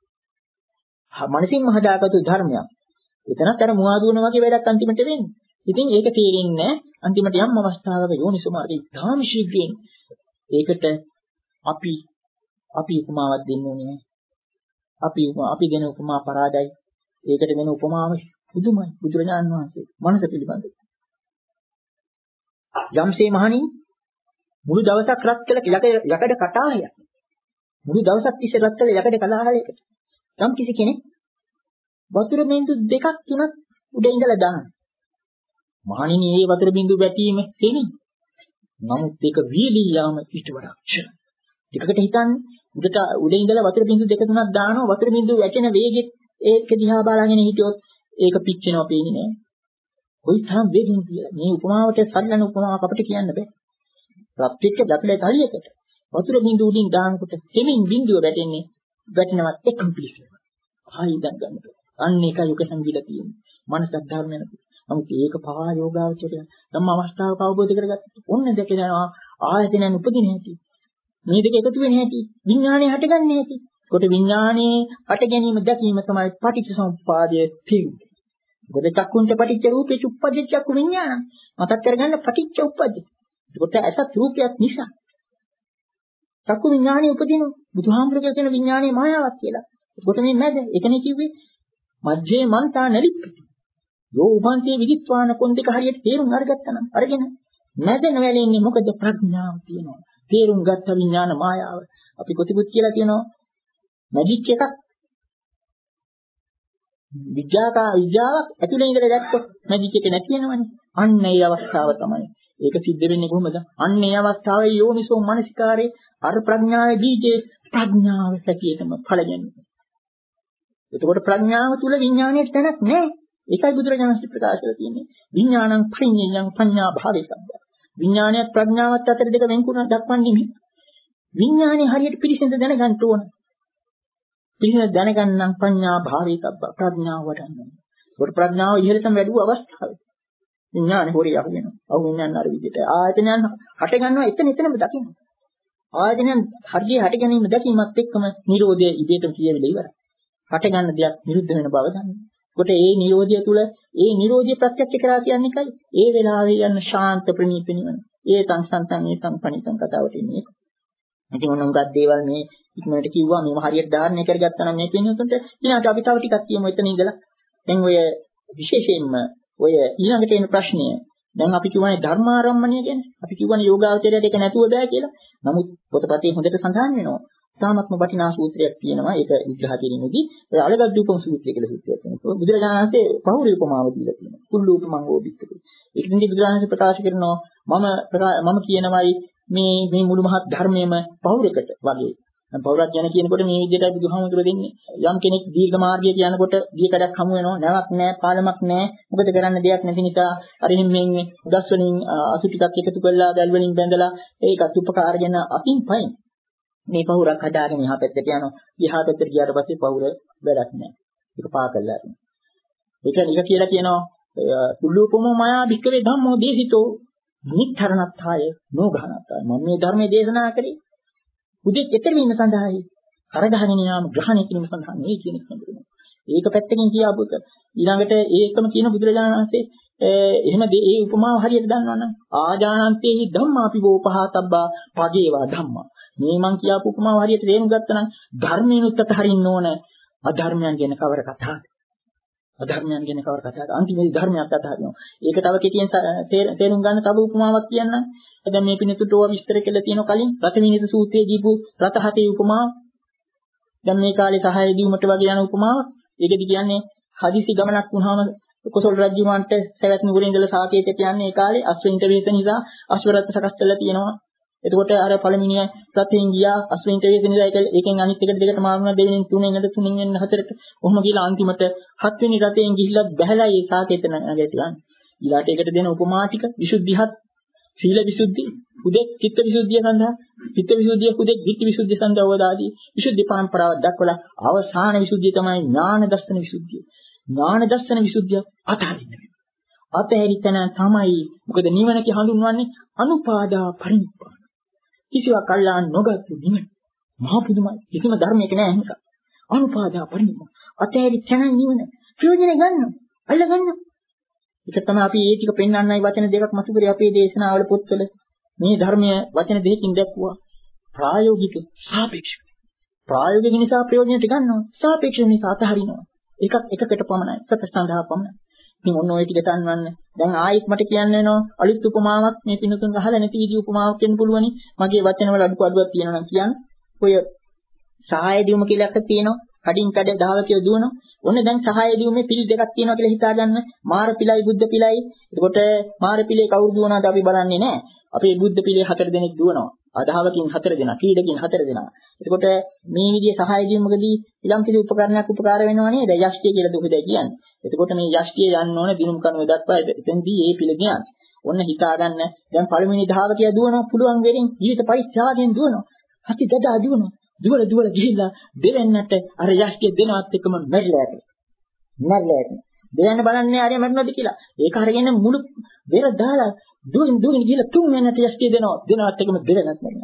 මනසින්ම හදාගත්තු ධර්මයක්. එතනත් අර මුවාදුවන වගේ වැඩක් අන්තිමට වෙන්නේ. ඉතින් ඒක තේරෙන්නේ අන්තිමට යම් අවස්ථාවක යෝනිසෝ මාර්ගයේ තාම ශීඝ්‍රයෙන් ඒකට අපි අපි උපමාවක් දෙන්න ඕනේ. අපි අපි දෙන උපමා පරාදයි. ඒකට දෙන උපමාව පුදුමයි. බුදුරජාණන් වහන්සේ මනස පිළිබඳ. යම්සේ මහණින් මුළු දවසක් රත් කළ යකඩ කටාරයක්. මුළු දවසක් තිස්සේ රත් කළ යකඩ කලාහලයකට. යම් කිසි කෙනෙක් වතුර බින්දු දෙකක් තුනක් උඩ ඉඳලා දාන. මහණෙනි මේ වතුර බින්දු වැටීම තෙමි. නමුත් ඒක වීලී යාම ඊට වඩා ක්ෂණ. දෙකකට හිතන්නේ උඩට උඩ ඉඳලා වතුර බින්දු දෙක තුනක් දානවා. වතුර බින්දු වැටෙන වේගෙත් ඒක දිහා බලාගෙන හිටියොත් ඒක පිච්චෙනවා පේන්නේ නැහැ. කොයි තරම් වේගෙන් කියලා. මේ උපමාවට සරලන උපමාවක් අපිට කියන්න බෑ. ප්‍රත්‍යක්ෂ ගැටලේ තලියකට වතුර බින්දු උඩින් දානකොට තෙමින් බින්දුව වැටෙන්නේ වැටෙනවත් එකම පිළිසෙම. ආයි දැන් ගන්න බෑ. අන්න ඒකයි යක සංගීත තියෙන්නේ. මනසක් ධර්මයන. නමුත් ඒක පවා යෝගාවචරය ධම්ම අවස්ථාවක අවබෝධ කරගත්තා. ඔන්න දෙක යනවා ආයතනයන් උපදින හැටි. මේ දෙක එකතු වෙන හැටි. විඥානය හටගන්නේ හැටි. කොට විඥානයේ හට ගැනීම දැකීම තමයි පටිච්චසමුප්පාදයේ තියෙන්නේ. මොකද චක්කුන්ට පටිච්ච රූපේ උප්පජ්ජ චක්කු විඥාන. මතක් කරගන්න පටිච්ච උප්පජ්ජ. ඒකට ඇසත් රූපයක් නිසා. චක්කු විඥානයේ උපදින බුදුහාමුදුරුවෝ කියන විඥානයේ මායාවක් කියලා. ඒකට මේ නැද? ඒකනේ කිව්වේ මජ්ජේ මන්තා නැලිප්පති. යෝ උපන්සේ විදිත්වාන කොන් දෙක හරියට තේරුම් අරගත්තා නම් අරගෙන නැද නොවැළෙන්නේ මොකද ප්‍රඥාව තියෙනවා. තේරුම් ගත්ත විඥාන මායාව. අපි කොතිකුත් කියලා කියනවා මැජික් එකක්. විද්‍යාකා විද්‍යාවක් ඇතුලේ ඉඳලා දැක්කොත් මැජික් එක නැති වෙනවනේ. අන්න ඒ අවස්ථාව තමයි. ඒක සිද්ධ වෙන්නේ කොහොමද? අන්න ඒ අවස්ථාවේ යෝනිසෝ මනසිකාරේ අර ප්‍රඥාවේ බීජේ ප්‍රඥාව සැකයටම ඵලගන්නේ. එතකොට ප්‍රඥාව තුල විඥානයේ තැනක් නැහැ. ඒකයි බුදුරජාණන් වහන්සේ ප්‍රකාශ කරලා තියෙන්නේ. විඥානං පරිඤ්ඤයං පඤ්ඤා භාවේ සබ්බ. විඥානයත් ප්‍රඥාවත් අතර දෙක වෙන්කුණ දක්වන්නේ මේ. විඥානේ හරියට පිළිසඳ දැනගන්න ඕන. පිළිසඳ දැනගන්නම් පඤ්ඤා භාවේ සබ්බ ප්‍රඥාව වඩන්න. ඒකට ප්‍රඥාව ඉහළටම වැඩි වූ අවස්ථාව. විඥානේ හොරේ අහු වෙනවා. අහු වෙනන් අර විදිහට ආයතනයන් හට ගන්නවා එතන එතනම දකින්න. ආයතනයන් හරියට හට ගැනීම දැකීමත් එක්කම Nirodha ඉබේටම කියවිලා ඉවරයි. හට ගන්න දෙයක් නිරුද්ධ වෙන බව දන්න. කොට ඒ Nirodha තුල ඒ Nirodha ප්‍රත්‍යක්ෂ කරා කියන්නේ කයි? ඒ වෙලාවේ යන ශාන්ත ප්‍රණීත නිවන. ඒ තං සන්තං ඒ තං පණිතං කතාවට එන්නේ. ඉතින් ඔන්න උඟක් දේවල් මේ ඉක්මනට කිව්වා මේව හරියට ධාරණය කරගත්තා නම් මේ පින්නතුන්ට ඊළඟට අපි තව ටිකක් කියමු එතන ඉඳලා. දැන් ඔය විශේෂයෙන්ම ඔය ඊළඟට එන ප්‍රශ්නය දැන් අපි කියවනේ ධර්මාරම්මණය කියන්නේ. අපි කියවනේ යෝගාවචරයට ඒක නැතුව බෑ කියලා. නමුත් පොතපතේ හොඳට සඳහන් වෙනවා. තාමත්ම වටිනා සූත්‍රයක් තියෙනවා. ඒක විග්‍රහ කිරීමේදී ඔය අලගද්දූපම සූත්‍රය කියලා සූත්‍රයක් තියෙනවා. බුදුරජාණන් වහන්සේ පහුරි උපමාව දීලා තියෙනවා. කුල්ලු උපමං ඕදිත්තේ. ඒකෙන්දී බුදුරජාණන් වහන්සේ ප්‍රකාශ කරනවා මම මම කියනවායි මේ මේ මුළු මහත් ධර්මයේම පහුරකට වගේ. දැන් පෞරාජන කියනකොට මේ විදිහටයි බුදුහාමුදුරුවෝ දෙන්නේ. යම් කෙනෙක් දීර්ඝ මාර්ගය කියනකොට දීකඩක් හමු වෙනවා. නැවක් නැහැ, පාලමක් නැහැ. මොකද කරන්න දෙයක් නැති නිසා අර හිම්මෙන් උදස් වලින් අසු ටිකක් එකතු කරලා දැල් වලින් බැඳලා ඒකත් උපකාරගෙන අතින් පයින් මේ පහුරක් හදාගෙන එහා පැත්තට යනවා. එහා පැත්තට ගියාට පස්සේ පහුර වැඩක් නැහැ. ඒක පා කරලා යනවා. ඒක නික කියලා කියනවා කුල්ලූපමෝ මායා භික්කවේ ධම්මෝ දේශිතෝ නික්තරණත්ථාය නෝඝානත්ථාය. මම මේ ධර්මයේ දේශනා කරේ උදේ ඊතර වීම සඳහායි. කරගහගෙන යාම ග්‍රහණය කිරීම සඳහා මේ කියන එක හඳුනනවා. ඒක පැත්තකින් කියාපුවක ඊළඟට ඒකම කියන බුදුරජාණන් වහන්සේ එහෙම ඒ උපමාව හරියට දන්නවනම් ආජානන්තේහි ධම්මාපි වෝපහාතබ්බා පදේවා ධම්මා. මේ මං කියාපු උපමාව හරියට තේරුම් ගත්තා නම් ධර්මයනුත් අතහරින්න ඕන. අධර්මයන් ගැන කවර කතාවද? අධර්මයන් ගැන කවර කතාවද? අන්තිමේදී ධර්මයක් අතහරිනවා. ඒක තව කෙටියෙන් තේරුම් ගන්න තව උපමාවක් කියන්නම්. දැන් මේ පිණිතුට ඕවා විස්තර කළා තියෙනවා කලින් රතවිනිත සූත්‍රයේ දීපු රත හතේ උපමාව. දැන් මේ කාලේ සහාය දීමට වගේ යන උපමාවක්. ඒකෙදි කියන්නේ හදිසි ගමනක් වුණාම කොසල් රජුමන්ට සවැත් නුගුරේ ඉඳලා සාකේතයට යන්නේ ඒ කාලේ අශ්වින්ට වේස නිසා අශ්වරත් සකස් කරලා තියෙනවා. එතකොට අර පළමිනිය රතෙන් ගියා අශ්වින්ට වේස නිසා ඒක ඒකෙන් අනිත් එකට දෙකට මාරුණා දෙවෙනින් තුනෙන් අද තුනෙන් එන්න හතරට. කොහොම ගිහලා අන්තිමට හත්වෙනි රතෙන් ගිහිල්ලා බැහැලා ඒ සාකේත නැගට යන්නේ. ඊළාට ඒකට දෙන උපමා ටික විසුද්ධිහත් සීල විසුද්ධි, උදේ චිත්ත විසුද්ධිය සඳහා, චිත්ත විසුද්ධිය උදේ ධිට්ඨි විසුද්ධිය සඳහා වදාදී විසුද්ධි පරම්පරාවක් දක්වලා අවසාන විසුද්ධිය තමයි ඥාන දර්ශන විසුද්ධිය. ඥාන දර්ශන විසුද්ධිය අතහරින්න වෙනවා. අතහැරිතන තමයි මොකද නිවන කිය හඳුන්වන්නේ අනුපාදා පරිනිබ්බාන. කිසිවක් අල්ලා නොගත්තු නිවන. මහ පුදුමයි. කිසිම ධර්මයක නැහැ එහෙම. අනුපාදා පරිනිබ්බාන. අතහැරිතන නිවන. ප්‍රයෝජන ගන්න. අල්ල ගන්න. ඒක තමයි අපි ඒ ටික පෙන්වන්නයි වචන දෙකක් මතු කරේ අපේ දේශනාවල පොත්වල. මේ ධර්මය වචන දෙකකින් දැක්වුවා. ප්‍රායෝගික සාපේක්ෂව. ප්‍රායෝගික නිසා ප්‍රයෝජනට ගන්නවා. සාපේක්ෂව නිසා අතහරිනවා. එකක් එකකට පමණයි. සත්‍යසන්දහා පමණයි. ඉතින් ඔන්න ඔය ටික දන්වන්න. දැන් ආයෙත් මට කියන්න වෙනවා අලුත් උපමාවක් මේ පිනුතුන් අහලා නැති විදි උපමාවක් කියන්න පුළුවනි. මගේ වචනවල අඩුව අඩුවක් තියෙනවා නම් කියන්න. ඔය සහාය දීම කියලා එකක් තියෙනවා. කඩින් කඩ දහවකිය දුවනවා. ඔන්න දැන් සහාය දීමේ පිළි දෙකක් තියෙනවා කියලා හිතා ගන්න. මාර පිළයි බුද්ධ පිළයි. එතකොට මාර පිළේ කවුරු දුවනවද අපි බලන්නේ නැහැ. අපේ බුද්ධ පිළේ හතර දෙනෙක් දුවනවා. අදහවකින් හතර දෙනා, කීඩකින් හතර දෙනා. එතකොට මේ විදිහේ සහාය දීමකදී ඊළම් කිසි උපකරණයක් උපකාර වෙනව නේද? යෂ්ටිය කියලා දුකද කියන්නේ. එතකොට මේ යෂ්ටිය යන්න ඕන දිනුම් කණුව දක්වා එතෙන්දී මේ පිළ කියන්නේ. ඔන්න හිතා ගන්න. දැන් පළවෙනි දහවකිය දුවනවා පුළුවන් වෙරින් ජීවිත පරිත්‍යාගයෙන් දුවනවා. හති දදා දුවනවා. දුවල දුවල ගිහිල්ලා දෙවෙන්නට අර යෂ්ටිය දෙනවත් එක්කම මැරිලා යනවා. මැරිලා යනවා. දෙයන්න බලන්නේ ආරය මැරුණාද කියලා. ඒක අරගෙන මුළු බෙර දාලා දුවින් දුවින් ගිහිල්ලා තුන් වෙනට යෂ්ටිය දෙනවා. දෙනවත් එක්කම දෙවෙන්නත් මැරෙනවා.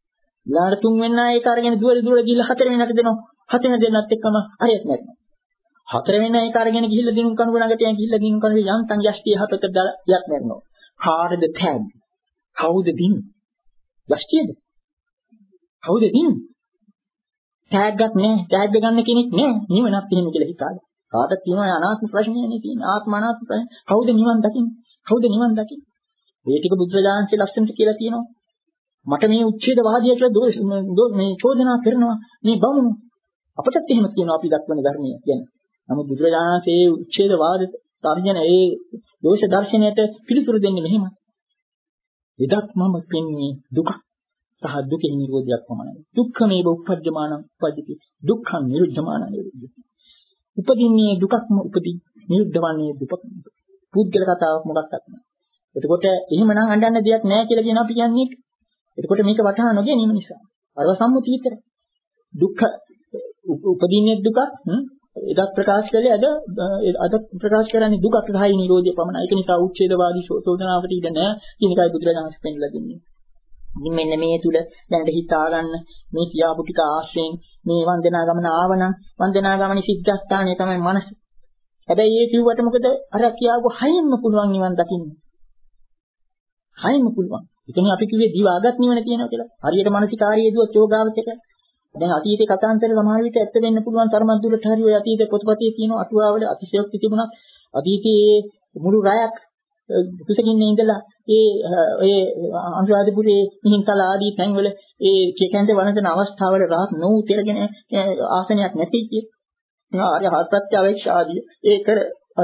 ඊළඟට තුන් වෙන්න ඒක අරගෙන දුවල දුවල ගිහිල්ලා හතර වෙනට දෙනවා. හතර වෙන දෙන්නත් එක්කම හරියට මැරෙනවා. හතර වෙන ඒක අරගෙන ගිහිල්ලා දිනුම් කණුව ළඟට යන ගිහිල්ලා දිනුම් කණුවේ යන්තම් යෂ්ටිය හතට දාලා යත් මැරෙනවා. කාටද තෑග්? කවුද දින්? යෂ්ටියද? කවුද දින්? තෑග්ගක් නැහැ. තෑග්ග ගන්න කෙනෙක් නැහැ. නිවනක් එහෙම කියලා හිතාගෙන. කාටද තියෙනවා අනාත්ම ප්‍රශ්නයනේ තියෙන්නේ. ආත්ම අනාත්ම ප්‍රශ්න. කවුද නිවන් දකින්නේ? කවුද නිවන් දකින්නේ? මේ ටික බුදුරජාණන්සේ ලස්සනට කියලා තියෙනවා. මට මේ උච්ඡේදවාදිය කියලා දෝෂ මේ චෝදනා කරනවා මේ බමුණු. අපටත් එහෙම කියනවා අපි දක්වන ධර්මයේ කියන්නේ. නමුත් බුදුරජාණන්සේ උච්ඡේදවාද තර්ජන ඒ දෝෂ දර්ශනයට පිළිතුරු දෙන්නේ මෙහෙමයි. එදත් මම පින්නේ දුක සහ දුකේ නිරෝධයක් පමණයි. දුක්ඛමේව උපජ්ජමානං උපජ්ජති. දුක්ඛං නිරුද්ධමානං නිරුද්ධති. උපදින්නේ දුකක්ම උපදී. නිරුද්ධ වන්නේ දුක. පුද්ගල කතාවක් මොකක්වත් නැහැ. එතකොට එහෙමනම් අඬන්න දෙයක් නැහැ කියලා කියන අපි කියන්නේ. එතකොට මේක වටහා නොගැනීම නිසා. අරව සම්මුති විතර. දුක්ඛ උපදින්නේ දුක එදත් ප්‍රකාශ කළේ අද අද ප්‍රකාශ කරන්නේ දුක සහයි නිරෝධය පමණයි. ඒක නිසා උච්ඡේදවාදී චෝදනාවකට ඉඩ නැහැ කියන එකයි බුදුරජාණන් පෙන්නලා දෙන්නේ. ඉතින් මෙන්න මේ තුල දැනට හිතා ගන්න මේ කියාපු ටික ආශ්‍රයෙන් මේ වන්දනා ගමන ආවනම් වන්දනා ගමනේ සිද්ධාස්ථානය තමයි මනස. හැබැයි ඒ කිව්වට මොකද අර කියාපු හයින්ම පුළුවන් නිවන් දකින්න. හයින්ම පුළුවන්. ඒ කියන්නේ අපි කිව්වේ දිවාගත් නිවන කියනවා කියලා. හරියට මානසිකාරිය දුවත් යෝගාවචක. දැන් අතීතේ කතාන්තර සමහර විට ඇත්ත වෙන්න පුළුවන් තරමක් දුරට හරි ඔය අතීත පොතපතේ තියෙන අටුවාවල අතිශයෝක්ති තිබුණා. අතීතයේ මුළු රායක් කුසකින්නේ ඉඳලා ඒ ඒ අනුරාධපුරයේ මිහින්තල ආදී තැන්වල ඒ කේකන්ද වනසන අවස්ථාවල රාත් නොවු තිරගෙන ආසනයක් නැති කිය. ආර්ය හත්පත්‍යවේක්ෂ ආදී ඒ කර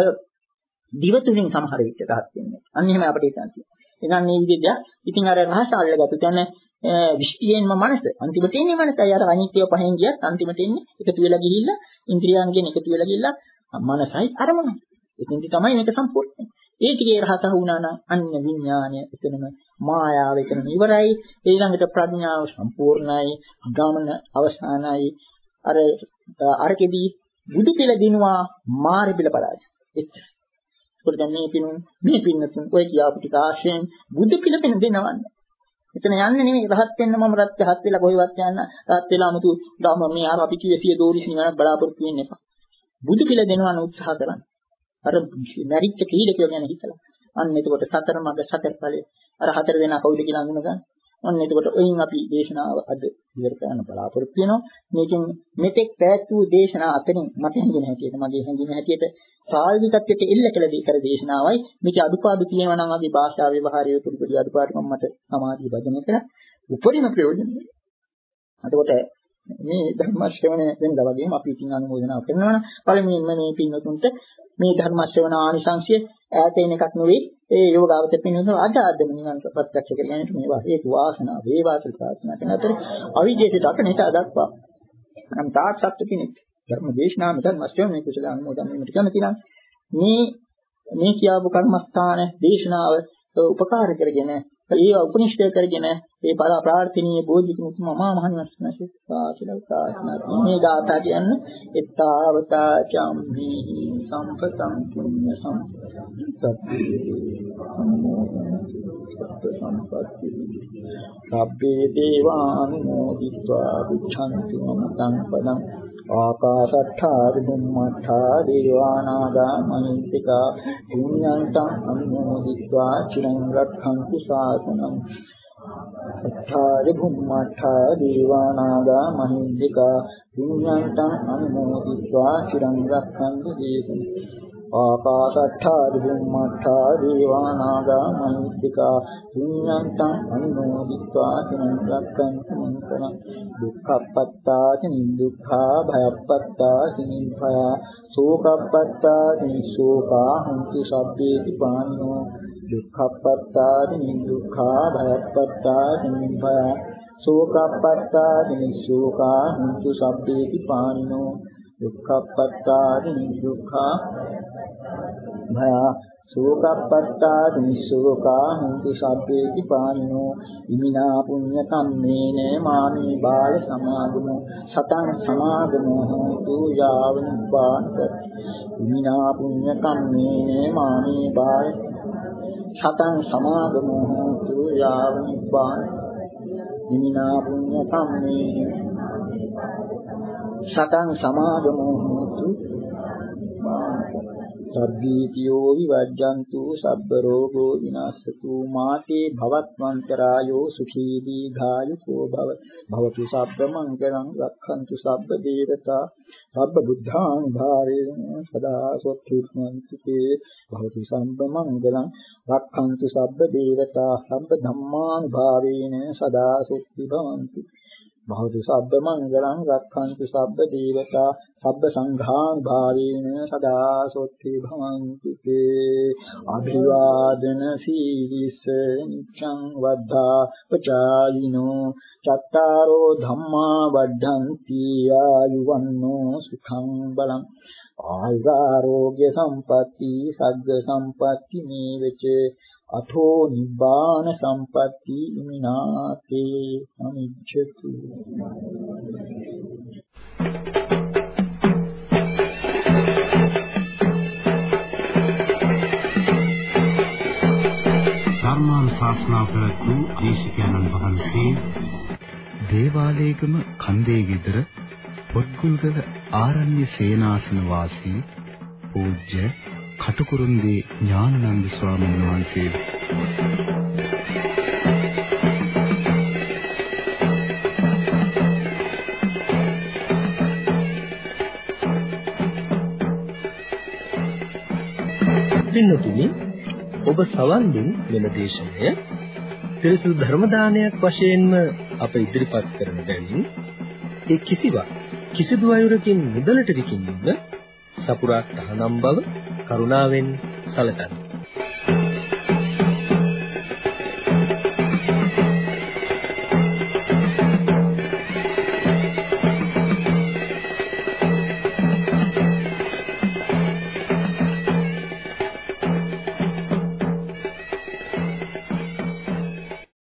දිවතුලින් සමහර විට රාත් වෙන්නේ. අන්න එහෙම අපිට හිතන්න තියෙනවා. එනම් මේ විදිහට ඉතින් අර රහස අල්ලගත්තු තැන විශ්තියෙන්ම මනස අන්තිමට එන්නේ මනසයි අර අනිත්‍යව පහෙන් ගියත් අන්තිමට එන්නේ එකතු වෙලා ගිහිල්ලා ඉන්ද්‍රියයන්ගෙන් එකතු වෙලා ගිහිල්ලා මනසයි අරමුණයි. එතෙන්දි තමයි මේක සම්පූර්ණ. ඒ ටිකේ රහස වුණා නම් අන්න විඥානය එතනම මායාව එතනම ඉවරයි. ඊළඟට ප්‍රඥාව සම්පූර්ණයි. ගමන අවසానයි. අර අරකෙදී බුදු පිළ දිනුවා මාරි පිළ පරාජය. එච්චරයි. ඒකට දැන් මේ පිනුන් මේ පින්නතුන් ඔය කියාපු ටික ආශ්‍රයෙන් බුදු පිළ පෙන දෙනවන්නේ. එතන යන්නේ නෙමෙයි රහත් වෙන්න මම රහත් රහත් වෙලා කොහෙවත් යන්න රහත් වෙලා 아무තු ධම මේ අර අපි කිව්වේ සිය දෝරිස් නිවන බලාපොරොත්තු වෙන්න එපා. බුදු පිළ දෙනවන උත්සාහ කරන්න. අර මරිච්ච කීඩකයෝ ගැන හිතලා. අන්න එතකොට සතර මඟ සතර ඵලයේ අර හතර දෙනා කවුද කියලා අඳුන ගන්න. අන්න එතකොට ඔයින් අපි දේශනාව අද ඉවර කරන්න බලාපොරොත්තු වෙනවා. මේකෙන් මෙතෙක් පැවැත් වූ දේශනා අතරින් මට හැඟෙන හැටියට මගේ හැඟීම හැටියට ප්‍රායෝගිකත්වයට එල්ල කළ දී කර දේශනාවයි. මේක අඩුපාඩු තියෙනවා නම් අපි භාෂා ව්‍යවහාරයේ පොඩි පොඩි අඩුපාඩු මම මට සමාධිය වදනය කරා. උපරිම ප්‍රයෝජනයි. එතකොට මේ ධර්ම ශ්‍රවණය වෙනදා වගේම අපි ඉතින් අනුමෝදනා කරනවා. පළමුවෙන්ම මේ පින්වතුන්ට මේ ධර්ම ශ්‍රවණ ආනිසංශය ඈත එන එකක් නෙවෙයි. ඒ යෝගාවචර පින්වතුන් අද අදම නිවන් ප්‍රත්‍යක්ෂ කරගන්නට මේවා හේතු වාසනා වේවා කියලා ප්‍රාර්ථනා කරන අතර අවිජේත දක්නට අදක්වා නම් තාක්ෂත් කෙනෙක් ධර්ම දේශනාව ධර්ම ශ්‍රවණය කුසල අනුමෝදන් වීමට කැමති නම් මේ මේ කියාපු කර්මස්ථාන දේශනාව උපකාර කරගෙන ඒ උපනිෂ්ඨය කරගෙන ඒ බල ප්‍රාර්ථනීය බෝධිකුත් මමා මහණස්නසිතා කියලා ප්‍රාර්ථනා කරනවා. මේ ගාථා කියන්නේ එත්තාවතා චම්හි සම්පතං පුඤ්ඤ සම්පත්ති සබ්බේ දේවානුමෝදිत्वा බුද්ධන්ති මමං පදං ආකාශට්ඨා බුම්මඨා දේවානාගා මහින්තිකා පුඤ්ඤන්තං අනුමෝදිत्वा චිරං රක්ඛන්තු ශාසනං සත්තාරි බුම්මඨා දේවානාගා මහින්තිකා පුඤ්ඤන්තං අනුමෝදිत्वा චිරං රක්ඛන්තු දේශනං ආකාශට්ඨා බුම්මඨා දේවානාගා මහින්තිකා පුඤ්ඤන්තං අනුමෝදිत्वा චිරං රක්ඛන්තු මං දුක්ඛප්පත්තාති නිදුක්ඛා භයප්පත්තාති නිභයා සෝකප්පත්තාති නිසෝකා හුන්තු සබ්බේති පානිනෝ දුක්ඛප්පත්තාති නිදුක්ඛා භයප්පත්තාති නිභයා සෝකප්පත්තාති නිසෝකා හුන්තු සබ්බේති පානිනෝ දුක්ඛප්පත්තාති නිදුක්ඛා භයා සෝකප්පත්තාති නිසෝකා හුන්තු සබ්බේති පානිනෝ ඉමිනා පුඤ්ඤ කම්මේන මාමේ බාල සමාගමෝ සතං සමාගමෝ හෝතු යාව නිපාත ඉමිනා පුඤ්ඤ කම්මේන මාමේ බාල සතං සමාගමෝ හෝතු යාව නිපාත ඉමිනා පුඤ්ඤ කම්මේන සතං සමාගමෝ හෝතු සබ්බීතියෝ විවජ්ජන්තු සබ්බ රෝගෝ විනාශතු මාතේ භවත්වන්තරායෝ සුඛී දීඝායුකෝ භව භවතු සබ්බ මංගලං රක්ඛන්තු සබ්බ දේවතා සබ්බ බුද්ධාං භාරේන සදා සොත්තිමන්තු තේ භවතු සබ්බ මංගලං රක්ඛන්තු සබ්බ දේවතා සබ්බ ධම්මාං භාරේන සදා සොත්ති භවන්තු භවතු සබ්බ මංගලං රක්ඛන්තු සබ්බ දේවතා සබ්බ සංඝාං භාවේන සදා සොත්ති භවන්තු තේ අභිවාදන සීලිස නිච්ඡං වද්ධා පචායිනෝ චත්තාරෝ ධම්මා වඩ්ඩಂತಿ ආයුවන්නෝ සුඛං බලං ආයුරෝග්‍ය සම්පatti සග්ග සම්පatti මේවච අතෝ නිබ්බාන සම්පatti ඉමිනාතේ සමිච්ඡතු ධර්මාන් ශාස්ත්‍රා ප්‍රතු දේශිකානන් වහන්සේ දේවාලේගම කන්දේ ගෙදර පොත්කුල්ගල ආරණ්‍ය සේනාසන වාසී පූජ්‍ය කටුකුරුන්දී ඥානানন্দ ස්වාමීන් වහන්සේ පින්නතුනි ඔබ සවන් දුන් මෙම දේශනය පිරිසුදු ධර්ම දානයක් වශයෙන්ම අප ඉදිරිපත් කරන බැවින් ඒ කිසිවක් කිසිදු අයුරකින් මුදලට විකිණීම සපුරා තහනම් බව කරුණාවෙන් සැලකන්න.